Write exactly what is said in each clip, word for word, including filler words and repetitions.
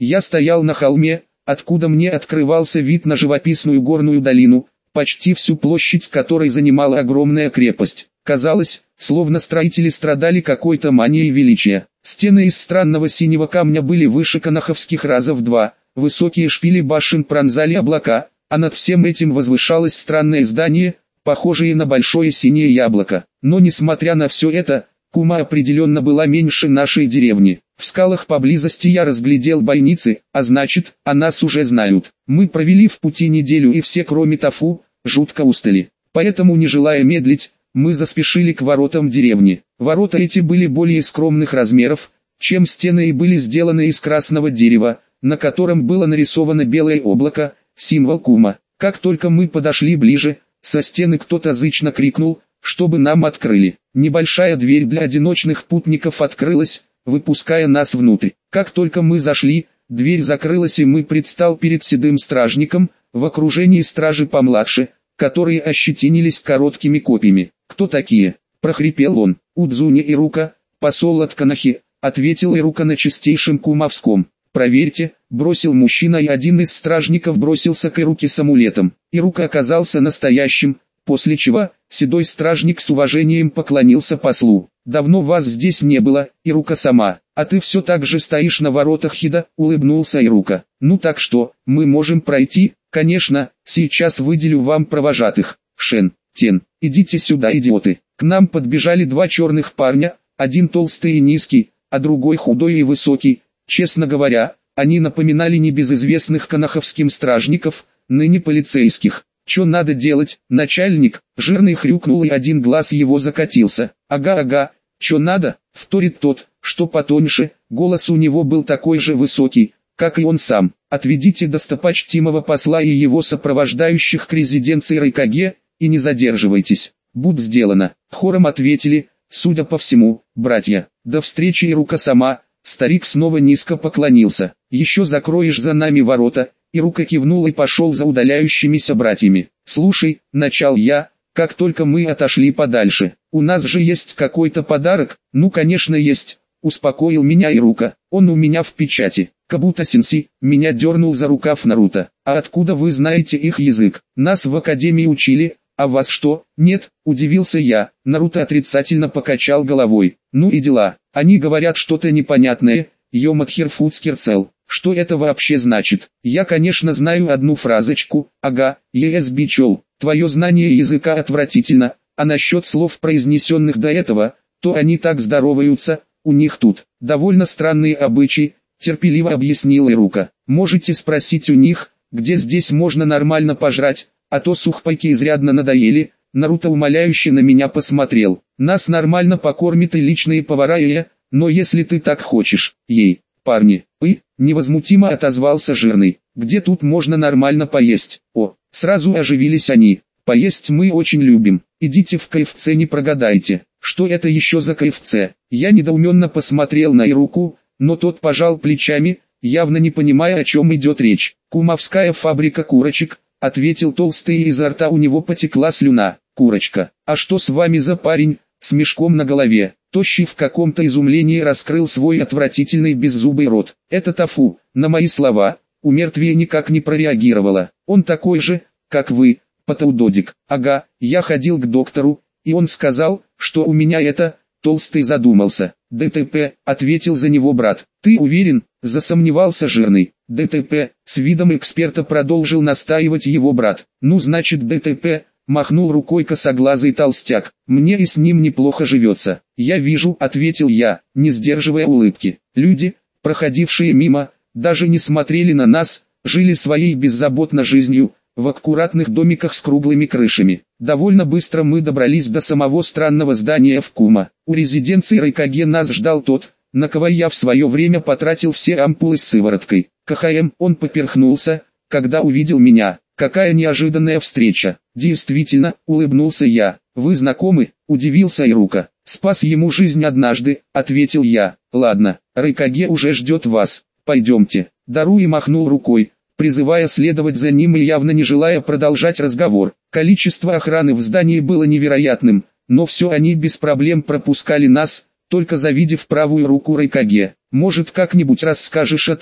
Я стоял на холме, откуда мне открывался вид на живописную горную долину, почти всю площадь которой занимала огромная крепость. Казалось, словно строители страдали какой-то манией величия. Стены из странного синего камня были выше канаховских раза в два, высокие шпили башен пронзали облака, а над всем этим возвышалось странное здание, похожее на большое синее яблоко. Но несмотря на все это, Кума определенно была меньше нашей деревни. В скалах поблизости я разглядел бойницы, а значит, о нас уже знают. Мы провели в пути неделю и все, кроме Тафу, жутко устали. Поэтому, не желая медлить, мы заспешили к воротам деревни. Ворота эти были более скромных размеров, чем стены, и были сделаны из красного дерева, на котором было нарисовано белое облако, символ Кума. Как только мы подошли ближе, со стены кто-то зычно крикнул, чтобы нам открыли. Небольшая дверь для одиночных путников открылась, выпуская нас внутрь. Как только мы зашли, дверь закрылась, и мы предстал перед седым стражником, в окружении стражи помладше, которые ощетинились короткими копьями. «Кто такие?» – прохрипел он. «Удзуни Ирука, посол от Канахи», – ответил Ирука на чистейшем кумовском. «Проверьте», – бросил мужчина, и один из стражников бросился к Ируке с амулетом. Ирука оказался настоящим, после чего седой стражник с уважением поклонился послу. «Давно вас здесь не было, Ирука сама, а ты все так же стоишь на воротах Хида», — улыбнулся Ирука. «Ну так что, мы можем пройти?» «Конечно, сейчас выделю вам провожатых. Шен, Тен, идите сюда, идиоты». К нам подбежали два черных парня, один толстый и низкий, а другой худой и высокий. Честно говоря, они напоминали небезызвестных канаховским стражников, ныне полицейских. «Чё надо делать, начальник?» Жирный хрюкнул, и один глаз его закатился. «Ага-ага, чё надо?» — вторит тот, что потоньше, голос у него был такой же высокий, как и он сам. «Отведите достопочтимого посла и его сопровождающих к резиденции Райкаге, и не задерживайтесь». «Будь сделано», — хором ответили, судя по всему, братья. «До встречи, Ирука сама». Старик снова низко поклонился. «Еще закроешь за нами ворота?» Ирука кивнул и пошел за удаляющимися братьями. «Слушай», — начал я, как только мы отошли подальше, «у нас же есть какой-то подарок?» «Ну конечно есть», — успокоил меня Ирука, «он у меня в печати». «Кабута-сенси», — меня дернул за рукав Наруто. «А откуда вы знаете их язык? Нас в академии учили, а вас что?» «Нет», — удивился я. Наруто отрицательно покачал головой. «Ну и дела, они говорят что-то непонятное, Йомадхирфуцкерцел». «Что это вообще значит?» «Я, конечно, знаю одну фразочку, ага, ЕСБичел, твое знание языка отвратительно, а насчет слов, произнесенных до этого, то они так здороваются, у них тут довольно странные обычаи», терпеливо объяснил Ирука. «Можете спросить у них, где здесь можно нормально пожрать, а то сухпайки изрядно надоели». Наруто умоляюще на меня посмотрел. «Нас нормально покормят и личные повара, и, но если ты так хочешь, ей». «Парни, и», — невозмутимо отозвался Жирный, «где тут можно нормально поесть?» «О», — сразу оживились они, «поесть мы очень любим, идите в КФЦ, не прогадайте». «Что это еще за КФЦ?» Я недоуменно посмотрел на Ируку, но тот пожал плечами, явно не понимая, о чем идет речь. «Кумовская фабрика курочек», — ответил толстый, и изо рта у него потекла слюна. «Курочка, а что с вами за парень, с мешком на голове?» Тощий в каком-то изумлении раскрыл свой отвратительный беззубый рот. «Это Тафу», на мои слова, у мертвия никак не прореагировала. «Он такой же, как вы, Патаудодик». «Ага, я ходил к доктору, и он сказал, что у меня это...» Толстый задумался. «ДТП», — ответил за него брат. «Ты уверен?» — засомневался Жирный. «ДТП», — с видом эксперта продолжил настаивать его брат. «Ну значит ДТП», — махнул рукой косоглазый толстяк. «Мне и с ним неплохо живется». «Я вижу», — ответил я, не сдерживая улыбки. Люди, проходившие мимо, даже не смотрели на нас, жили своей беззаботной жизнью, в аккуратных домиках с круглыми крышами. Довольно быстро мы добрались до самого странного здания в Кума. У резиденции Райкаге нас ждал тот, на кого я в свое время потратил все ампулы с сывороткой. КХМ, он поперхнулся, когда увидел меня. «Какая неожиданная встреча!» «Действительно», — улыбнулся я. «Вы знакомы?» — удивился Ирука. «Спас ему жизнь однажды», — ответил я. «Ладно, Райкаге уже ждет вас. Пойдемте». Даруи махнул рукой, призывая следовать за ним, и явно не желая продолжать разговор. Количество охраны в здании было невероятным, но все они без проблем пропускали нас, только завидев правую руку Райкаге. «Может, как-нибудь расскажешь о том,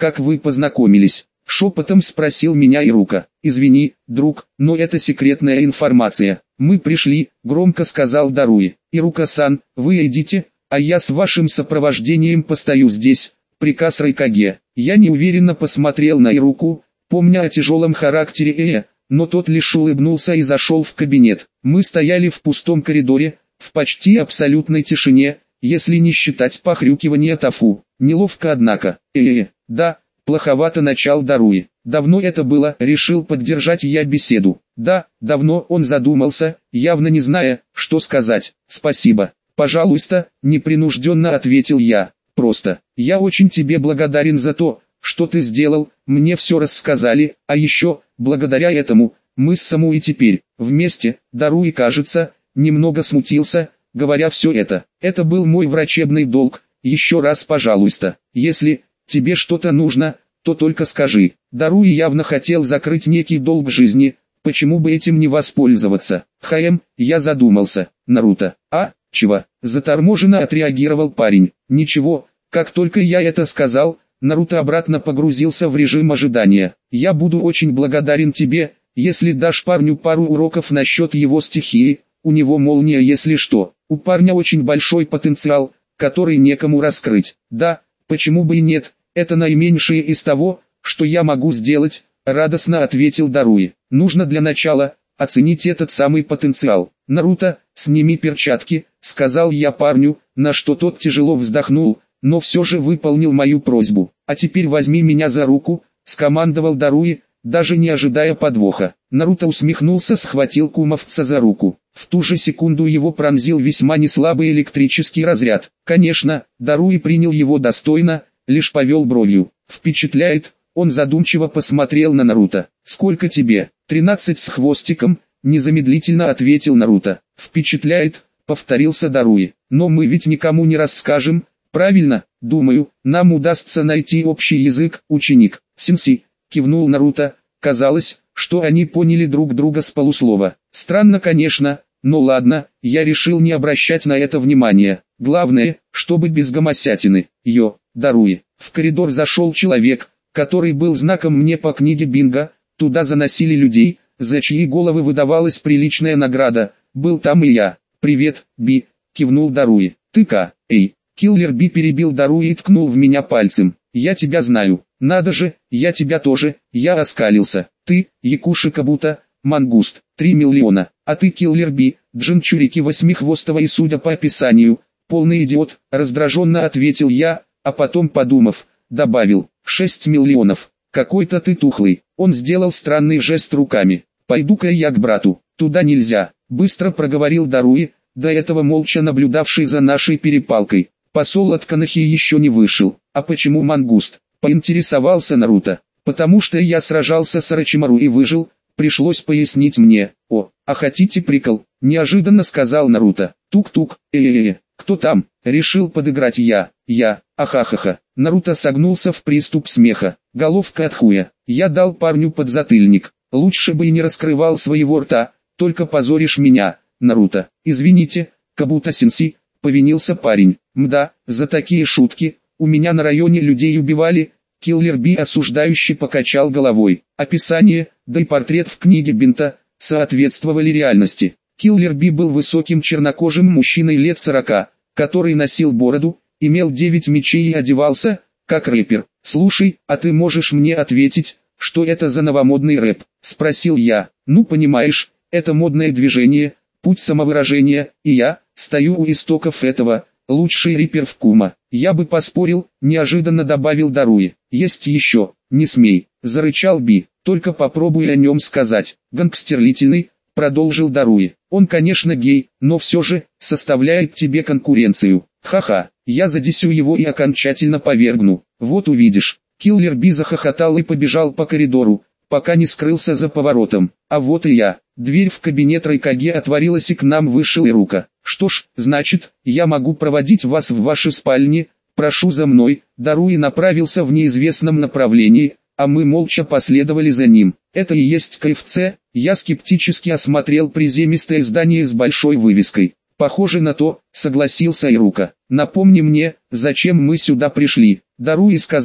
как вы познакомились?» Шепотом спросил меня Ирука. «Извини, друг, но это секретная информация. Мы пришли», — громко сказал Даруи. «Ирука-сан, вы идите, а я с вашим сопровождением постою здесь». Приказ Райкаге. Я неуверенно посмотрел на Ируку, помня о тяжелом характере Эя, но тот лишь улыбнулся и зашел в кабинет. Мы стояли в пустом коридоре, в почти абсолютной тишине, если не считать похрюкивания Тафу. Неловко однако. Э-э, да, плоховато начал Даруи. Давно это было, решил поддержать я беседу. Да, давно. Он задумался, явно не зная, что сказать. Спасибо. Пожалуйста, непринужденно ответил я. Просто, я очень тебе благодарен за то, что ты сделал, мне все рассказали, а еще, благодаря этому, мы с Самуи теперь, вместе. Даруи, кажется, немного смутился, говоря все это. Это был мой врачебный долг, еще раз пожалуйста, если тебе что-то нужно, то только скажи. Даруи явно хотел закрыть некий долг жизни, почему бы этим не воспользоваться. Хм, я задумался. Наруто, а, чего? Заторможенно отреагировал парень. Ничего, как только я это сказал, Наруто обратно погрузился в режим ожидания. Я буду очень благодарен тебе, если дашь парню пару уроков насчет его стихии, у него молния если что. У парня очень большой потенциал, который некому раскрыть. Да, почему бы и нет, это наименьшее из того, что я могу сделать, радостно ответил Даруи. Нужно для начала оценить этот самый потенциал. Наруто, сними перчатки, сказал я парню, на что тот тяжело вздохнул, но все же выполнил мою просьбу. А теперь возьми меня за руку, скомандовал Даруи, даже не ожидая подвоха. Наруто усмехнулся, схватил кумовца за руку. В ту же секунду его пронзил весьма неслабый электрический разряд. Конечно, Даруи принял его достойно, лишь повел бровью. Впечатляет, он задумчиво посмотрел на Наруто. «Сколько тебе?» «Тринадцать с хвостиком», незамедлительно ответил Наруто. «Впечатляет», повторился Даруи. «Но мы ведь никому не расскажем, правильно? Думаю, нам удастся найти общий язык, ученик». «Сенси», кивнул Наруто. Казалось, что они поняли друг друга с полуслова. Странно, конечно, но ладно, я решил не обращать на это внимания. Главное, чтобы без гомосятины. Йо, Даруи. В коридор зашел человек, который был знаком мне по книге Бинго. Туда заносили людей, за чьи головы выдавалась приличная награда. Был там и я. «Привет, Би», кивнул Даруи. «Ты-ка, эй». Киллер Би перебил Даруи и ткнул в меня пальцем. «Я тебя знаю». «Надо же, я тебя тоже», я оскалился. «Ты, Якуши Кабуто, мангуст, три миллиона, а ты Киллер Би, Джинчурики восьмихвостого и судя по описанию, полный идиот», раздраженно ответил я, а потом подумав, добавил, шесть миллионов. «Какой-то ты тухлый». Он сделал странный жест руками. «Пойду-ка я к брату». «Туда нельзя», быстро проговорил Даруи, до этого молча наблюдавший за нашей перепалкой. Посол от Канахи еще не вышел. «А почему мангуст?» поинтересовался Наруто. «Потому что я сражался с Орочимару и выжил», пришлось пояснить мне. «О, а хотите прикол?» неожиданно сказал Наруто. «Тук-тук, э-э-э, кто там?» решил подыграть я. «Я, ахахаха». Наруто согнулся в приступ смеха. «Головка от хуя». Я дал парню подзатыльник. «Лучше бы и не раскрывал своего рта, только позоришь меня, Наруто». «Извините, Кабуто-сенси», повинился парень. «Мда, за такие шутки, у меня на районе людей убивали». Киллер Би осуждающе покачал головой. Описание, да и портрет в книге Бинто, соответствовали реальности. Киллер Би был высоким чернокожим мужчиной лет сорока, который носил бороду, имел девять мечей и одевался, как рэпер. «Слушай, а ты можешь мне ответить, что это за новомодный рэп?» – спросил я. «Ну понимаешь, это модное движение, путь самовыражения, и я стою у истоков этого, лучший рэпер в Кума». «Я бы поспорил», – неожиданно добавил Даруи. «Есть еще, не смей», – зарычал Би. «Только попробуй о нем сказать». «Гангстерлительный», – продолжил Даруи. «Он, конечно, гей, но все же составляет тебе конкуренцию». «Ха-ха, я задесю его и окончательно повергну. Вот увидишь». Киллер Би захохотал и побежал по коридору, пока не скрылся за поворотом. А вот и я. Дверь в кабинет Райкаге отворилась и к нам вышел Ирука. «Что ж, значит, я могу проводить вас в ваши спальни, прошу за мной». Даруи направился в неизвестном направлении, а мы молча последовали за ним. «Это и есть КФЦ», я скептически осмотрел приземистое здание с большой вывеской. «Похоже на то», согласился Ирука. «Напомни мне, зачем мы сюда пришли». Даруи сказал,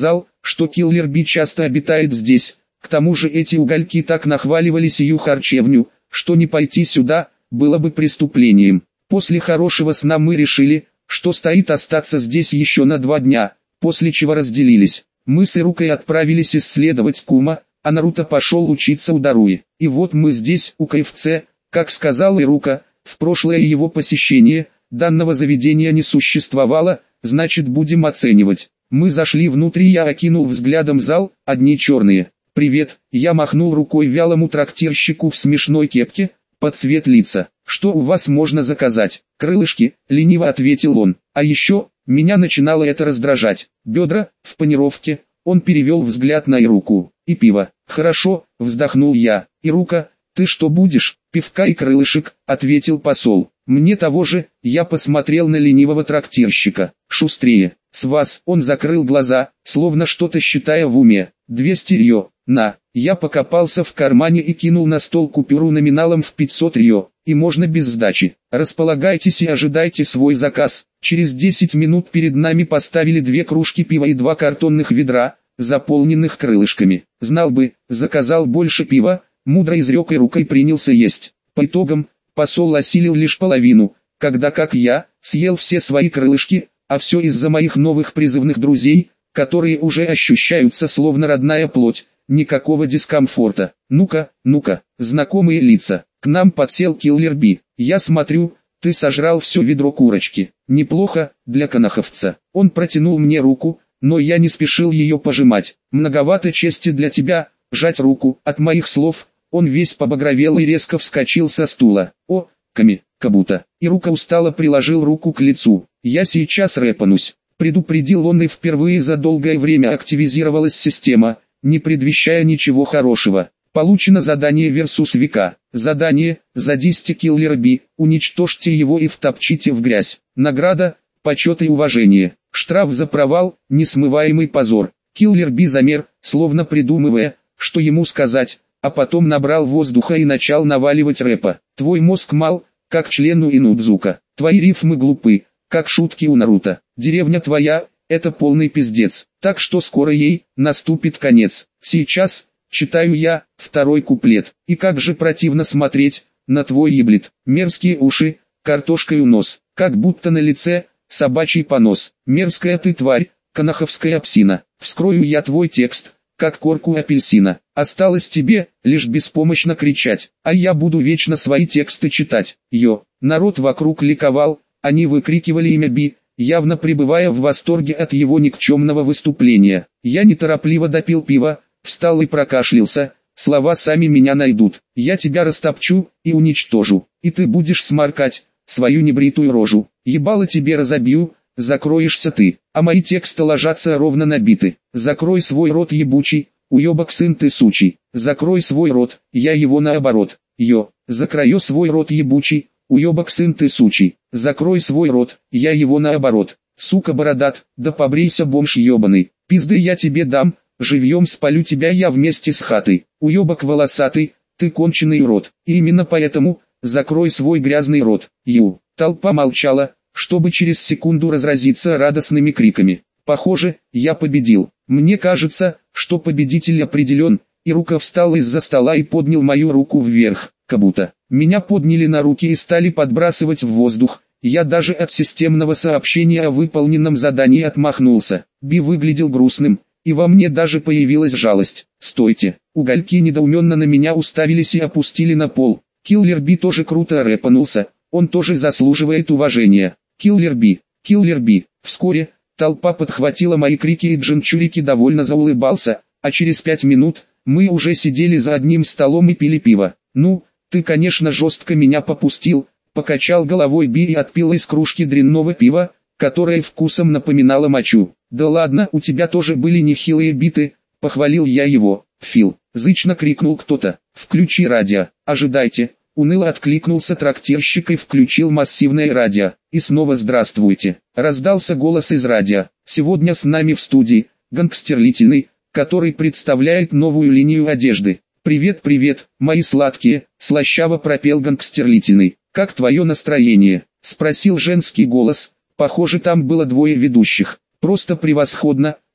что Киллер Би часто обитает здесь. К тому же эти угольки так нахваливали сию харчевню, что не пойти сюда было бы преступлением. После хорошего сна мы решили, что стоит остаться здесь еще на два дня, после чего разделились. Мы с Ирукой отправились исследовать Кума, а Наруто пошел учиться у Даруи. И вот мы здесь, у КФЦ, как сказал Ирука, в прошлое его посещение данного заведения не существовало, значит будем оценивать. Мы зашли внутрь, я окинул взглядом зал, одни черные. «Привет», я махнул рукой вялому трактирщику в смешной кепке, под цвет лица. «Что у вас можно заказать?» «Крылышки», лениво ответил он. А еще, меня начинало это раздражать. Бедра, в панировке, он перевел взгляд на Ируку. «И пиво». «Хорошо», вздохнул я. «Ирука, ты что будешь?» «Пивка и крылышек», ответил посол. «Мне того же», я посмотрел на ленивого трактирщика. «Шустрее». «С вас», он закрыл глаза, словно что-то считая в уме. «двести рьё». «На». Я покопался в кармане и кинул на стол купюру номиналом в пятьсот рьё. И можно без сдачи. «Располагайтесь и ожидайте свой заказ». Через десять минут перед нами поставили две кружки пива и два картонных ведра, заполненных крылышками. «Знал бы, заказал больше пива», мудро изрек и рукой принялся есть. По итогам, посол осилил лишь половину, когда, как я, съел все свои крылышки, а все из-за моих новых призывных друзей, которые уже ощущаются словно родная плоть, никакого дискомфорта. «Ну-ка, ну-ка, знакомые лица». К нам подсел Киллер Би. «Я смотрю, ты сожрал все ведро курочки. Неплохо, для канаховца». Он протянул мне руку, но я не спешил ее пожимать. «Многовато чести для тебя, жать руку». От моих слов, он весь побагровел и резко вскочил со стула. «О, Ками, Кабуто». Ирука устало приложил руку к лицу. «Я сейчас рэпанусь», предупредил он, и впервые за долгое время активизировалась система, не предвещая ничего хорошего. Получено задание versus века. Задание: задисьте Киллера Би, уничтожьте его и втопчите в грязь. Награда: почет и уважение. Штраф за провал: несмываемый позор. Киллер Би замер, словно придумывая, что ему сказать, а потом набрал воздуха и начал наваливать рэпа. «Твой мозг мал, как члену Инудзука. Твои рифмы глупы, как шутки у Наруто. Деревня твоя — это полный пиздец. Так что скоро ей наступит конец. Сейчас читаю я второй куплет. И как же противно смотреть на твой еблет. Мерзкие уши, картошкою нос, как будто на лице собачий понос. Мерзкая ты тварь, канаховская псина. Вскрою я твой текст, как корку апельсина. Осталось тебе лишь беспомощно кричать, а я буду вечно свои тексты читать. Йо». Народ вокруг ликовал, они выкрикивали имя Би, явно пребывая в восторге от его никчемного выступления. Я неторопливо допил пиво, встал и прокашлялся. «Слова сами меня найдут. Я тебя растопчу и уничтожу, и ты будешь сморкать свою небритую рожу. Ебало тебе разобью, закроешься ты, а мои тексты ложатся ровно на биты. Закрой свой рот, ебучий, уебок сын ты сучий. Закрой свой рот, я его наоборот. Йо, закрою свой рот, ебучий, уебок сын ты сучий. Закрой свой рот, я его наоборот. Сука бородат, да побрейся, бомж ебаный. Пизды я тебе дам, живьем спалю тебя я вместе с хатой. Уебок волосатый, ты конченый рот. И именно поэтому, закрой свой грязный рот. Ю». Толпа молчала, чтобы через секунду разразиться радостными криками. Похоже, я победил. Мне кажется, что победитель определен. Ирука встал из-за стола и поднял мою руку вверх, как будто. Меня подняли на руки и стали подбрасывать в воздух. Я даже от системного сообщения о выполненном задании отмахнулся. Би выглядел грустным, и во мне даже появилась жалость. «Стойте!» Угольки недоуменно на меня уставились и опустили на пол. Киллер Би тоже круто рэпанулся, он тоже заслуживает уважения. Киллер Би, Киллер Би. Вскоре толпа подхватила мои крики, и Джинчурики довольно заулыбался, а через пять минут мы уже сидели за одним столом и пили пиво. «Ну, ты, конечно, жестко меня попустил», покачал головой Би и отпил из кружки дрянного пива, которое вкусом напоминало мочу. «Да ладно, у тебя тоже были нехилые биты», похвалил я его. «Фил», зычно крикнул кто-то, «включи радио». «Ожидайте», уныло откликнулся трактирщик и включил массивное радио. И снова «здравствуйте», раздался голос из радио. «Сегодня с нами в студии Гангстерлительный, который представляет новую линию одежды». «Привет, привет, мои сладкие», слащаво пропел Гангстерлительный. «Как твое настроение?» спросил женский голос. Похоже, там было двое ведущих. «Просто превосходно»,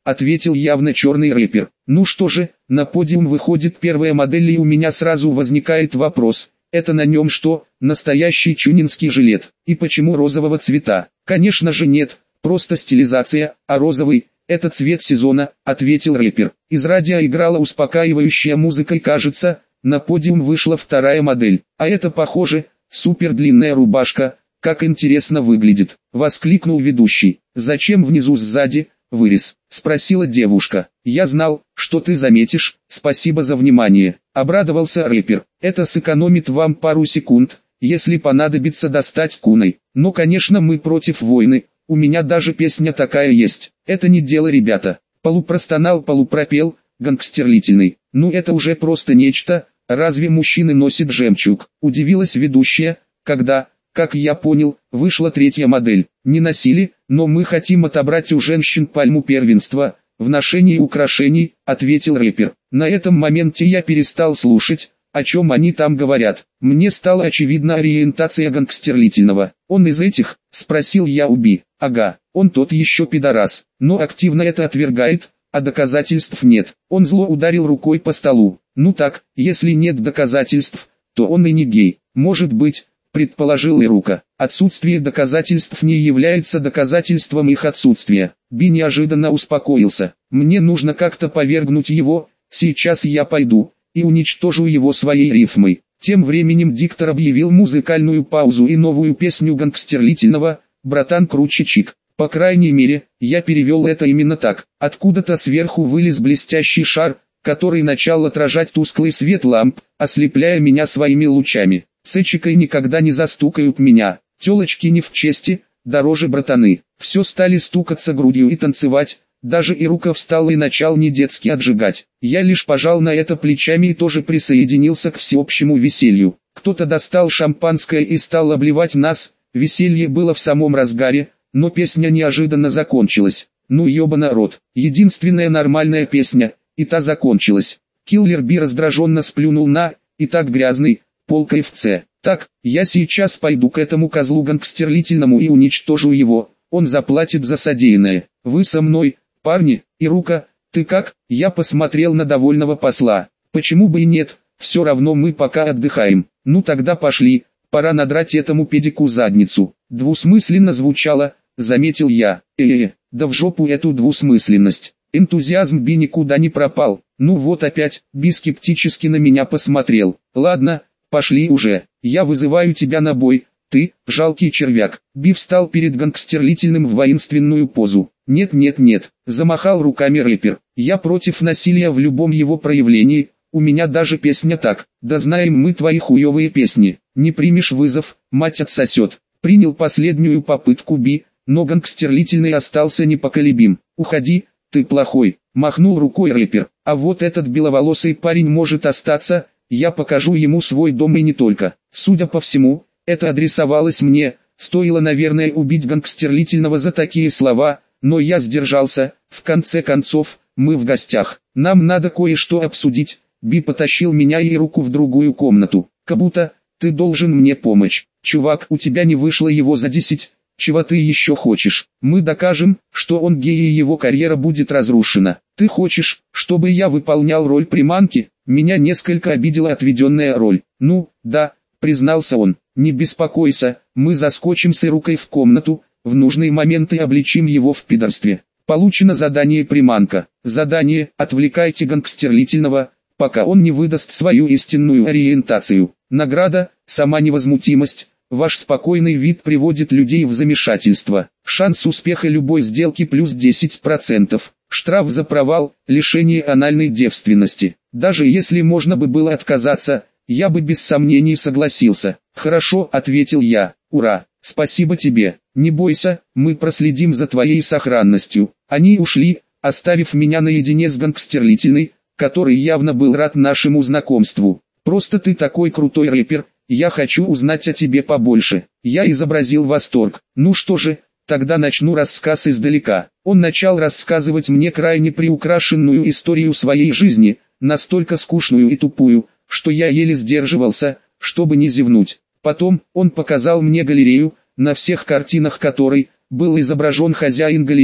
ответил явно черный рэпер. Ну что же, на подиум выходит первая модель, и у меня сразу возникает вопрос. Это на нем что, настоящий чунинский жилет? И почему розового цвета? Конечно же нет, просто стилизация, а розовый – это цвет сезона, ответил рэпер. Из радио играла успокаивающая музыка, и кажется, на подиум вышла вторая модель. А это похоже, супер длинная рубашка, как интересно выглядит, воскликнул ведущий. Зачем внизу сзади вырез? Спросила девушка. Я знал, что ты заметишь, спасибо за внимание, обрадовался рэпер. Это сэкономит вам пару секунд, если понадобится достать куной. Но конечно мы против войны, у меня даже песня такая есть. Это не дело, ребята. Полупростонал, полупропел, гангстерлительный. Ну это уже просто нечто, разве мужчины носят жемчуг? Удивилась ведущая, когда, как я понял, вышла третья модель. Не носили, но мы хотим отобрать у женщин пальму первенства в ношении украшений, ответил рэпер. На этом моменте я перестал слушать, о чем они там говорят. Мне стала очевидна ориентация гангстерлительного. Он из этих? Спросил я у Би. Ага, он тот еще пидорас, но активно это отвергает, а доказательств нет. Он зло ударил рукой по столу. Ну так, если нет доказательств, то он и не гей. Может быть, предположил Ирука. Отсутствие доказательств не является доказательством их отсутствия. Би неожиданно успокоился. Мне нужно как-то повергнуть его, сейчас я пойду и уничтожу его своей рифмой. Тем временем диктор объявил музыкальную паузу и новую песню гангстерлительного «Братан круче чик». По крайней мере, я перевел это именно так. Откуда-то сверху вылез блестящий шар, который начал отражать тусклый свет ламп, ослепляя меня своими лучами. Цечикой никогда не застукают меня, телочки не в чести, дороже братаны. Все стали стукаться грудью и танцевать, даже Ирука встал и начал не детски отжигать. Я лишь пожал на это плечами и тоже присоединился к всеобщему веселью. Кто-то достал шампанское и стал обливать нас, веселье было в самом разгаре, но песня неожиданно закончилась. Ну ёбана рот, единственная нормальная песня, и та закончилась. Киллер Би раздраженно сплюнул на, и так грязный, пол ка эф це. Так, я сейчас пойду к этому козлу гангстерлительному и уничтожу его, он заплатит за содеянное. Вы со мной, парни? Ирука, ты как? Я посмотрел на довольного посла. Почему бы и нет, все равно мы пока отдыхаем. Ну тогда пошли, пора надрать этому педику задницу. Двусмысленно звучало, заметил я. Э-э, да в жопу эту двусмысленность. Энтузиазм Би никуда не пропал. Ну вот опять, Би скептически на меня посмотрел. Ладно, пошли уже, я вызываю тебя на бой, ты, жалкий червяк. Би встал перед гангстерлительным в воинственную позу. Нет нет нет, замахал руками рэпер. Я против насилия в любом его проявлении, у меня даже песня так. Да знаем мы твои хуевые песни. Не примешь вызов, мать отсосет. Принял последнюю попытку Би, но гангстерлительный остался непоколебим. Уходи, ты плохой, махнул рукой рэпер. А вот этот беловолосый парень может остаться, я покажу ему свой дом и не только. Судя по всему, это адресовалось мне, стоило, наверное, убить гангстерлительного за такие слова, но я сдержался. В конце концов, мы в гостях, нам надо кое-что обсудить. Би потащил меня и руку в другую комнату. Кабута, ты должен мне помочь. Чувак, у тебя не вышло его задесять. Чего ты еще хочешь? Мы докажем, что он гей и его карьера будет разрушена. Ты хочешь, чтобы я выполнял роль приманки? Меня несколько обидела отведенная роль. Ну, да, признался он. Не беспокойся, мы заскочим с Ирукой в комнату, в нужные моменты обличим его в пидорстве. Получено задание приманка. Задание: отвлекайте гангстерлительного, пока он не выдаст свою истинную ориентацию. Награда: сама невозмутимость. Ваш спокойный вид приводит людей в замешательство. Шанс успеха любой сделки плюс десять процентов. Штраф за провал, лишение анальной девственности. Даже если можно бы было отказаться, я бы без сомнений согласился. Хорошо, ответил я. Ура, спасибо тебе. Не бойся, мы проследим за твоей сохранностью. Они ушли, оставив меня наедине с гангстерлительной, который явно был рад нашему знакомству. Просто ты такой крутой рэпер. Я хочу узнать о тебе побольше. Я изобразил восторг. Ну что же, тогда начну рассказ издалека. Он начал рассказывать мне крайне приукрашенную историю своей жизни, настолько скучную и тупую, что я еле сдерживался, чтобы не зевнуть. Потом, он показал мне галерею, на всех картинах которой был изображен хозяин галереи,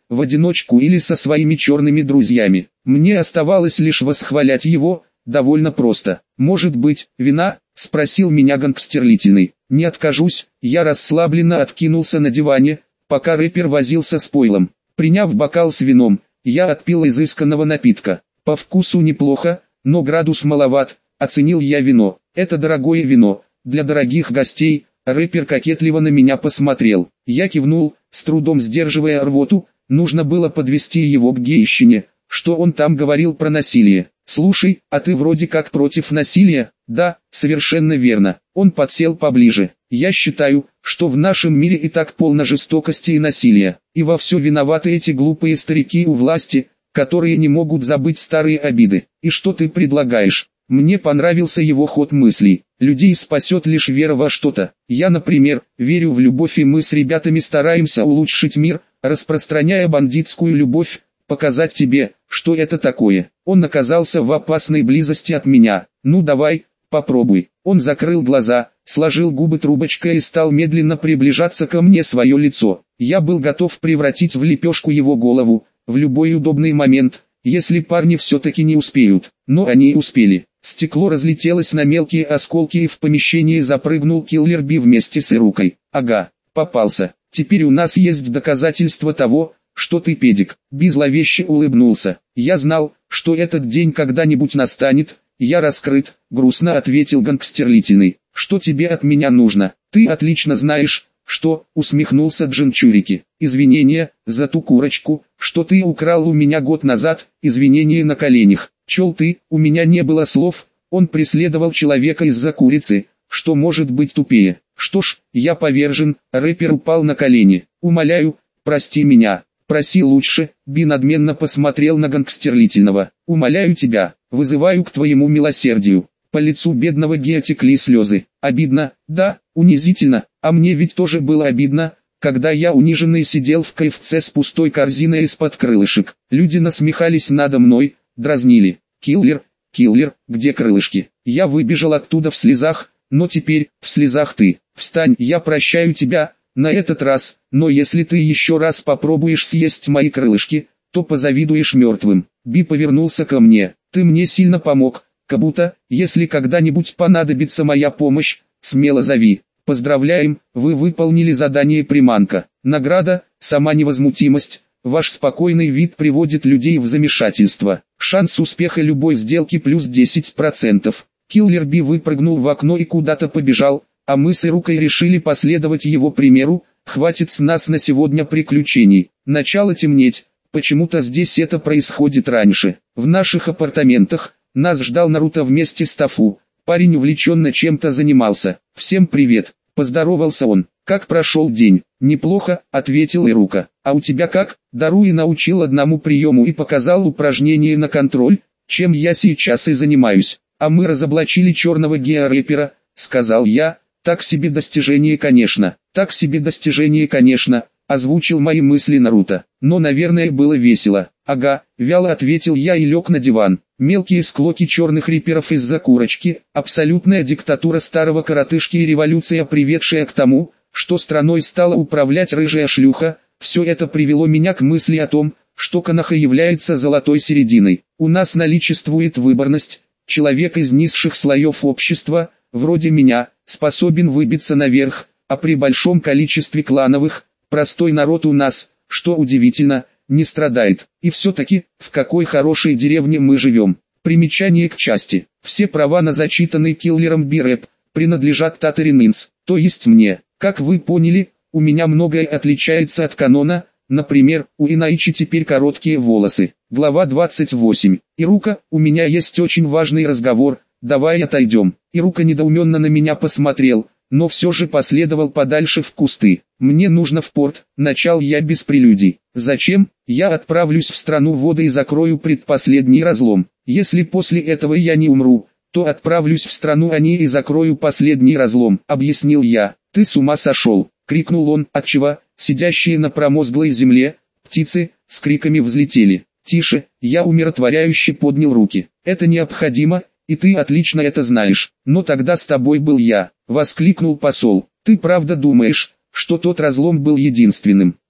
в одиночку или со своими черными друзьями. Мне оставалось лишь восхвалять его, довольно просто. «Может быть, вина?» – спросил меня гангстерлительный. «Не откажусь», я расслабленно откинулся на диване, пока рэпер возился с пойлом. Приняв бокал с вином, я отпил изысканного напитка. По вкусу неплохо, но градус маловат, оценил я вино. Это дорогое вино, для дорогих гостей. Рэпер кокетливо на меня посмотрел. Я кивнул, с трудом сдерживая рвоту. Нужно было подвести его к гейщине. Что он там говорил про насилие? «Слушай, а ты вроде как против насилия?» «Да, совершенно верно». Он подсел поближе. «Я считаю, что в нашем мире и так полно жестокости и насилия, и во все виноваты эти глупые старики у власти, которые не могут забыть старые обиды. И что ты предлагаешь?» Мне понравился его ход мыслей. Людей спасет лишь вера во что-то. Я, например, верю в любовь, и мы с ребятами стараемся улучшить мир, распространяя бандитскую любовь, показать тебе, что это такое. Он оказался в опасной близости от меня. «Ну давай, попробуй». Он закрыл глаза, сложил губы трубочкой и стал медленно приближаться ко мне свое лицо. Я был готов превратить в лепешку его голову, в любой удобный момент, если парни все-таки не успеют. Но они и успели. Стекло разлетелось на мелкие осколки, и в помещении запрыгнул Киллер Би вместе с Ирукой. «Ага, попался. Теперь у нас есть доказательства того, что ты педик». Би зловеще улыбнулся. «Я знал, что этот день когда-нибудь настанет. Я раскрыт», — грустно ответил гангстерлительный. «Что тебе от меня нужно? Ты отлично знаешь, что», — усмехнулся Джинчурики. «Извинения за ту курочку, что ты украл у меня год назад, извинения на коленях. Чел ты, у меня не было слов». Он преследовал человека из-за курицы, что может быть тупее. «Что ж, я повержен», — рэпер упал на колени. «Умоляю, прости меня». «Проси лучше», — Би надменно посмотрел на гангстерлительного. «Умоляю тебя, вызываю к твоему милосердию». По лицу бедного Гея текли слезы. «Обидно, да, унизительно, а мне ведь тоже было обидно, когда я униженный сидел в ка эф це с пустой корзиной из-под крылышек. Люди насмехались надо мной, дразнили. Киллер, Киллер, где крылышки?» Я выбежал оттуда в слезах, но теперь, в слезах ты. «Встань, я прощаю тебя, на этот раз, но если ты еще раз попробуешь съесть мои крылышки, то позавидуешь мертвым». Би повернулся ко мне. «Ты мне сильно помог, Кабуто, если когда-нибудь понадобится моя помощь, смело зови. Поздравляем, вы выполнили задание приманка. Награда, сама невозмутимость, ваш спокойный вид приводит людей в замешательство. Шанс успеха любой сделки плюс десять процентов. Киллер Би выпрыгнул в окно и куда-то побежал, а мы с Ирукой решили последовать его примеру. Хватит с нас на сегодня приключений. Начало темнеть, почему-то здесь это происходит раньше. В наших апартаментах нас ждал Наруто вместе с Тафу. Парень увлеченно чем-то занимался. «Всем привет», — поздоровался он. «Как прошел день?» «Неплохо», — ответил Ирука. «А у тебя как?» Даруи научил одному приему и показал упражнение на контроль, чем я сейчас и занимаюсь. «А мы разоблачили черного георэпера», — сказал я. «Так себе достижение, конечно». «Так себе достижение, конечно», — озвучил мои мысли Наруто. «Но, наверное, было весело». «Ага», — вяло ответил я и лег на диван. Мелкие склоки черных риперов из-за курочки, абсолютная диктатура старого коротышки и революция, приведшая к тому, что страной стала управлять рыжая шлюха, все это привело меня к мысли о том, что Коноха является золотой серединой. У нас наличествует выборность, человек из низших слоев общества, вроде меня, способен выбиться наверх, а при большом количестве клановых, простой народ у нас, что удивительно, не страдает. И все-таки, в какой хорошей деревне мы живем. Примечание к части. Все права на зачитанный Киллером Би рэп принадлежат Татарининс, то есть мне. Как вы поняли, у меня многое отличается от канона, например, у Инаичи теперь короткие волосы. Глава двадцать восемь. Ирука, у меня есть очень важный разговор, давай отойдем. Ирука недоуменно на меня посмотрел, но все же последовал подальше в кусты. «Мне нужно в порт», — начал я без прелюдий. «Зачем? Я отправлюсь в страну воды и закрою предпоследний разлом. Если после этого я не умру, то отправлюсь в страну Они и закрою последний разлом», — объяснил я. «Ты с ума сошел?» — крикнул он, отчего, сидящие на промозглой земле, птицы, с криками взлетели. «Тише», — я умиротворяюще поднял руки. «Это необходимо, и ты отлично это знаешь. Но тогда с тобой был я», — воскликнул посол. «Ты правда думаешь, что тот разлом был единственным?»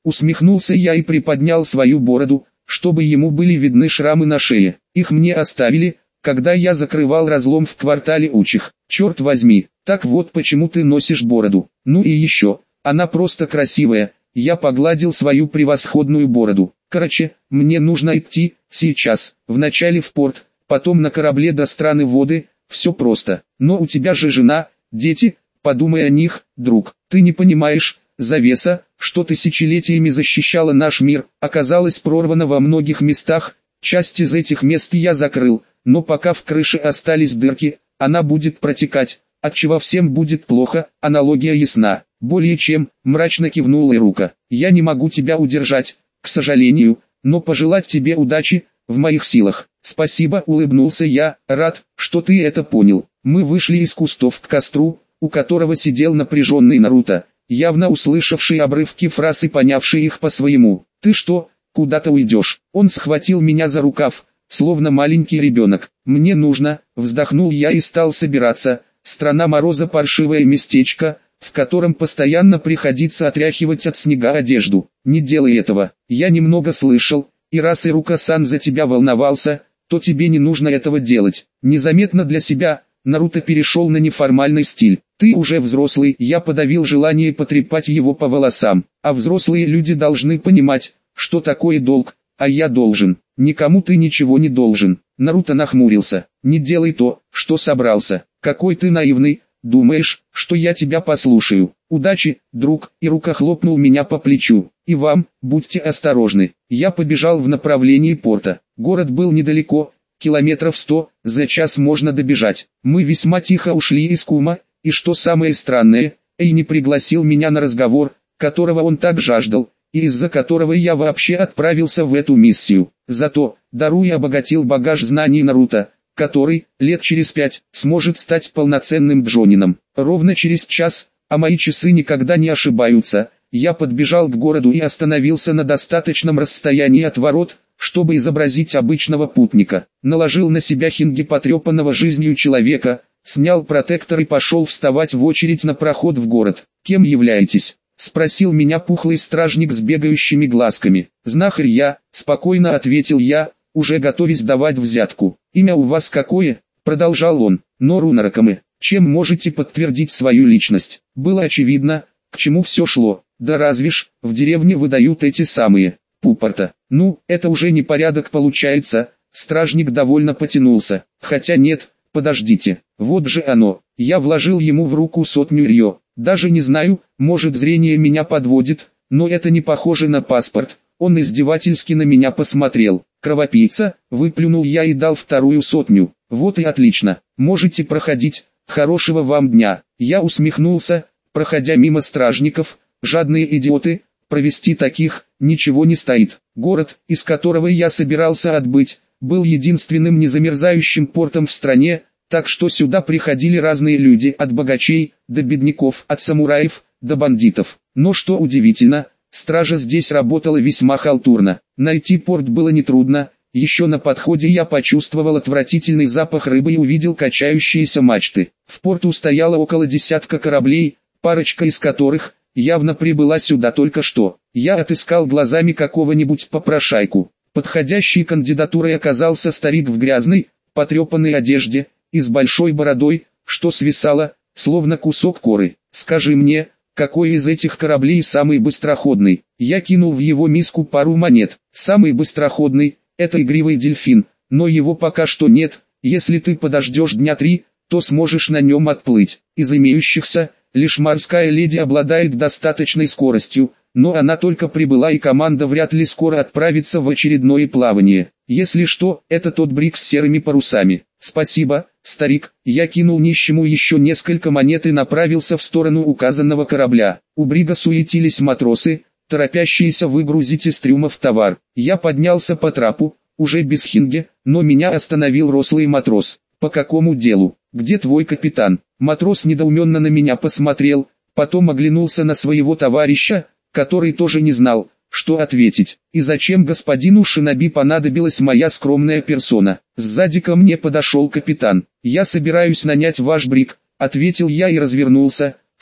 Усмехнулся я и приподнял свою бороду, чтобы ему были видны шрамы на шее. Их мне оставили, когда я закрывал разлом в квартале Учих. Черт возьми, так вот почему ты носишь бороду. Ну и еще, она просто красивая. Я погладил свою превосходную бороду. Короче, мне нужно идти, сейчас, вначале в порт, потом на корабле до страны воды, все просто. Но у тебя же жена, дети, подумай о них, друг. Ты не понимаешь, завеса, что тысячелетиями защищала наш мир, оказалась прорвана во многих местах, часть из этих мест я закрыл, но пока в крыше остались дырки, она будет протекать, отчего всем будет плохо, аналогия ясна. Более чем, мрачно кивнула Ирука. Я не могу тебя удержать, к сожалению, но пожелать тебе удачи, в моих силах. Спасибо, улыбнулся я, рад, что ты это понял. Мы вышли из кустов к костру, у которого сидел напряженный Наруто, явно услышавший обрывки фраз и понявший их по-своему. Ты что, куда-то уйдешь? Он схватил меня за рукав, словно маленький ребенок. Мне нужно, вздохнул я и стал собираться. Страна мороза паршивое местечко, в котором постоянно приходится отряхивать от снега одежду. Не делай этого. Я немного слышал, и раз Ирука-сан за тебя волновался, то тебе не нужно этого делать. Незаметно для себя, Наруто перешел на неформальный стиль. Ты уже взрослый, я подавил желание потрепать его по волосам. А взрослые люди должны понимать, что такое долг, а я должен. Никому ты ничего не должен. Наруто нахмурился. Не делай то, что собрался. Какой ты наивный. Думаешь, что я тебя послушаю? Удачи, друг!» Ирука хлопнул меня по плечу. «И вам, будьте осторожны». Я побежал в направлении порта. Город был недалеко, километров сто, за час можно добежать. Мы весьма тихо ушли из Кума, и что самое странное, Эй не пригласил меня на разговор, которого он так жаждал, и из-за которого я вообще отправился в эту миссию. Зато, Даруи обогатил багаж знаний Наруто, который, лет через пять, сможет стать полноценным джонином. Ровно через час, а мои часы никогда не ошибаются, я подбежал к городу и остановился на достаточном расстоянии от ворот, чтобы изобразить обычного путника. Наложил на себя хинги потрепанного жизнью человека, снял протектор и пошел вставать в очередь на проход в город. «Кем являетесь?» — спросил меня пухлый стражник с бегающими глазками. «Знахарь я», — спокойно ответил я, уже готовясь давать взятку. «Имя у вас какое?» — продолжал он. «Нору Наракамы. Чем можете подтвердить свою личность?» Было очевидно, к чему все шло. Да разве ж, в деревне выдают эти самые пупорта. Ну, это уже не порядок получается. Стражник довольно потянулся. Хотя нет, подождите, вот же оно. Я вложил ему в руку сотню рьё. Даже не знаю, может зрение меня подводит, но это не похоже на паспорт. Он издевательски на меня посмотрел. «Кровопийца», выплюнул я и дал вторую сотню. «Вот и отлично, можете проходить, хорошего вам дня». Я усмехнулся, проходя мимо стражников. Жадные идиоты, провести таких, ничего не стоит. Город, из которого я собирался отбыть, был единственным незамерзающим портом в стране, так что сюда приходили разные люди, от богачей, до бедняков, от самураев, до бандитов. Но что удивительно, стража здесь работала весьма халтурно. Найти порт было нетрудно. Еще на подходе я почувствовал отвратительный запах рыбы и увидел качающиеся мачты. В порту стояло около десятка кораблей, парочка из которых явно прибыла сюда только что. Я отыскал глазами какого-нибудь попрошайку. Подходящей кандидатурой оказался старик в грязной, потрепанной одежде, и с большой бородой, что свисало, словно кусок коры. «Скажи мне, какой из этих кораблей самый быстроходный?» Я кинул в его миску пару монет. «Самый быстроходный — это игривый дельфин, но его пока что нет. Если ты подождешь дня три, то сможешь на нем отплыть. Из имеющихся, лишь морская леди обладает достаточной скоростью, но она только прибыла и команда вряд ли скоро отправится в очередное плавание. Если что, это тот брик с серыми парусами». «Спасибо, старик». Я кинул нищему еще несколько монет и направился в сторону указанного корабля. У брига суетились матросы, торопящиеся выгрузить из трюмов товар. Я поднялся по трапу, уже без хинги, но меня остановил рослый матрос. «По какому делу? Где твой капитан?» Матрос недоуменно на меня посмотрел, потом оглянулся на своего товарища, который тоже не знал, что ответить. «И зачем господину Шиноби понадобилась моя скромная персона?» Сзади ко мне подошел капитан. «Я собираюсь нанять ваш бриг», — ответил я и развернулся,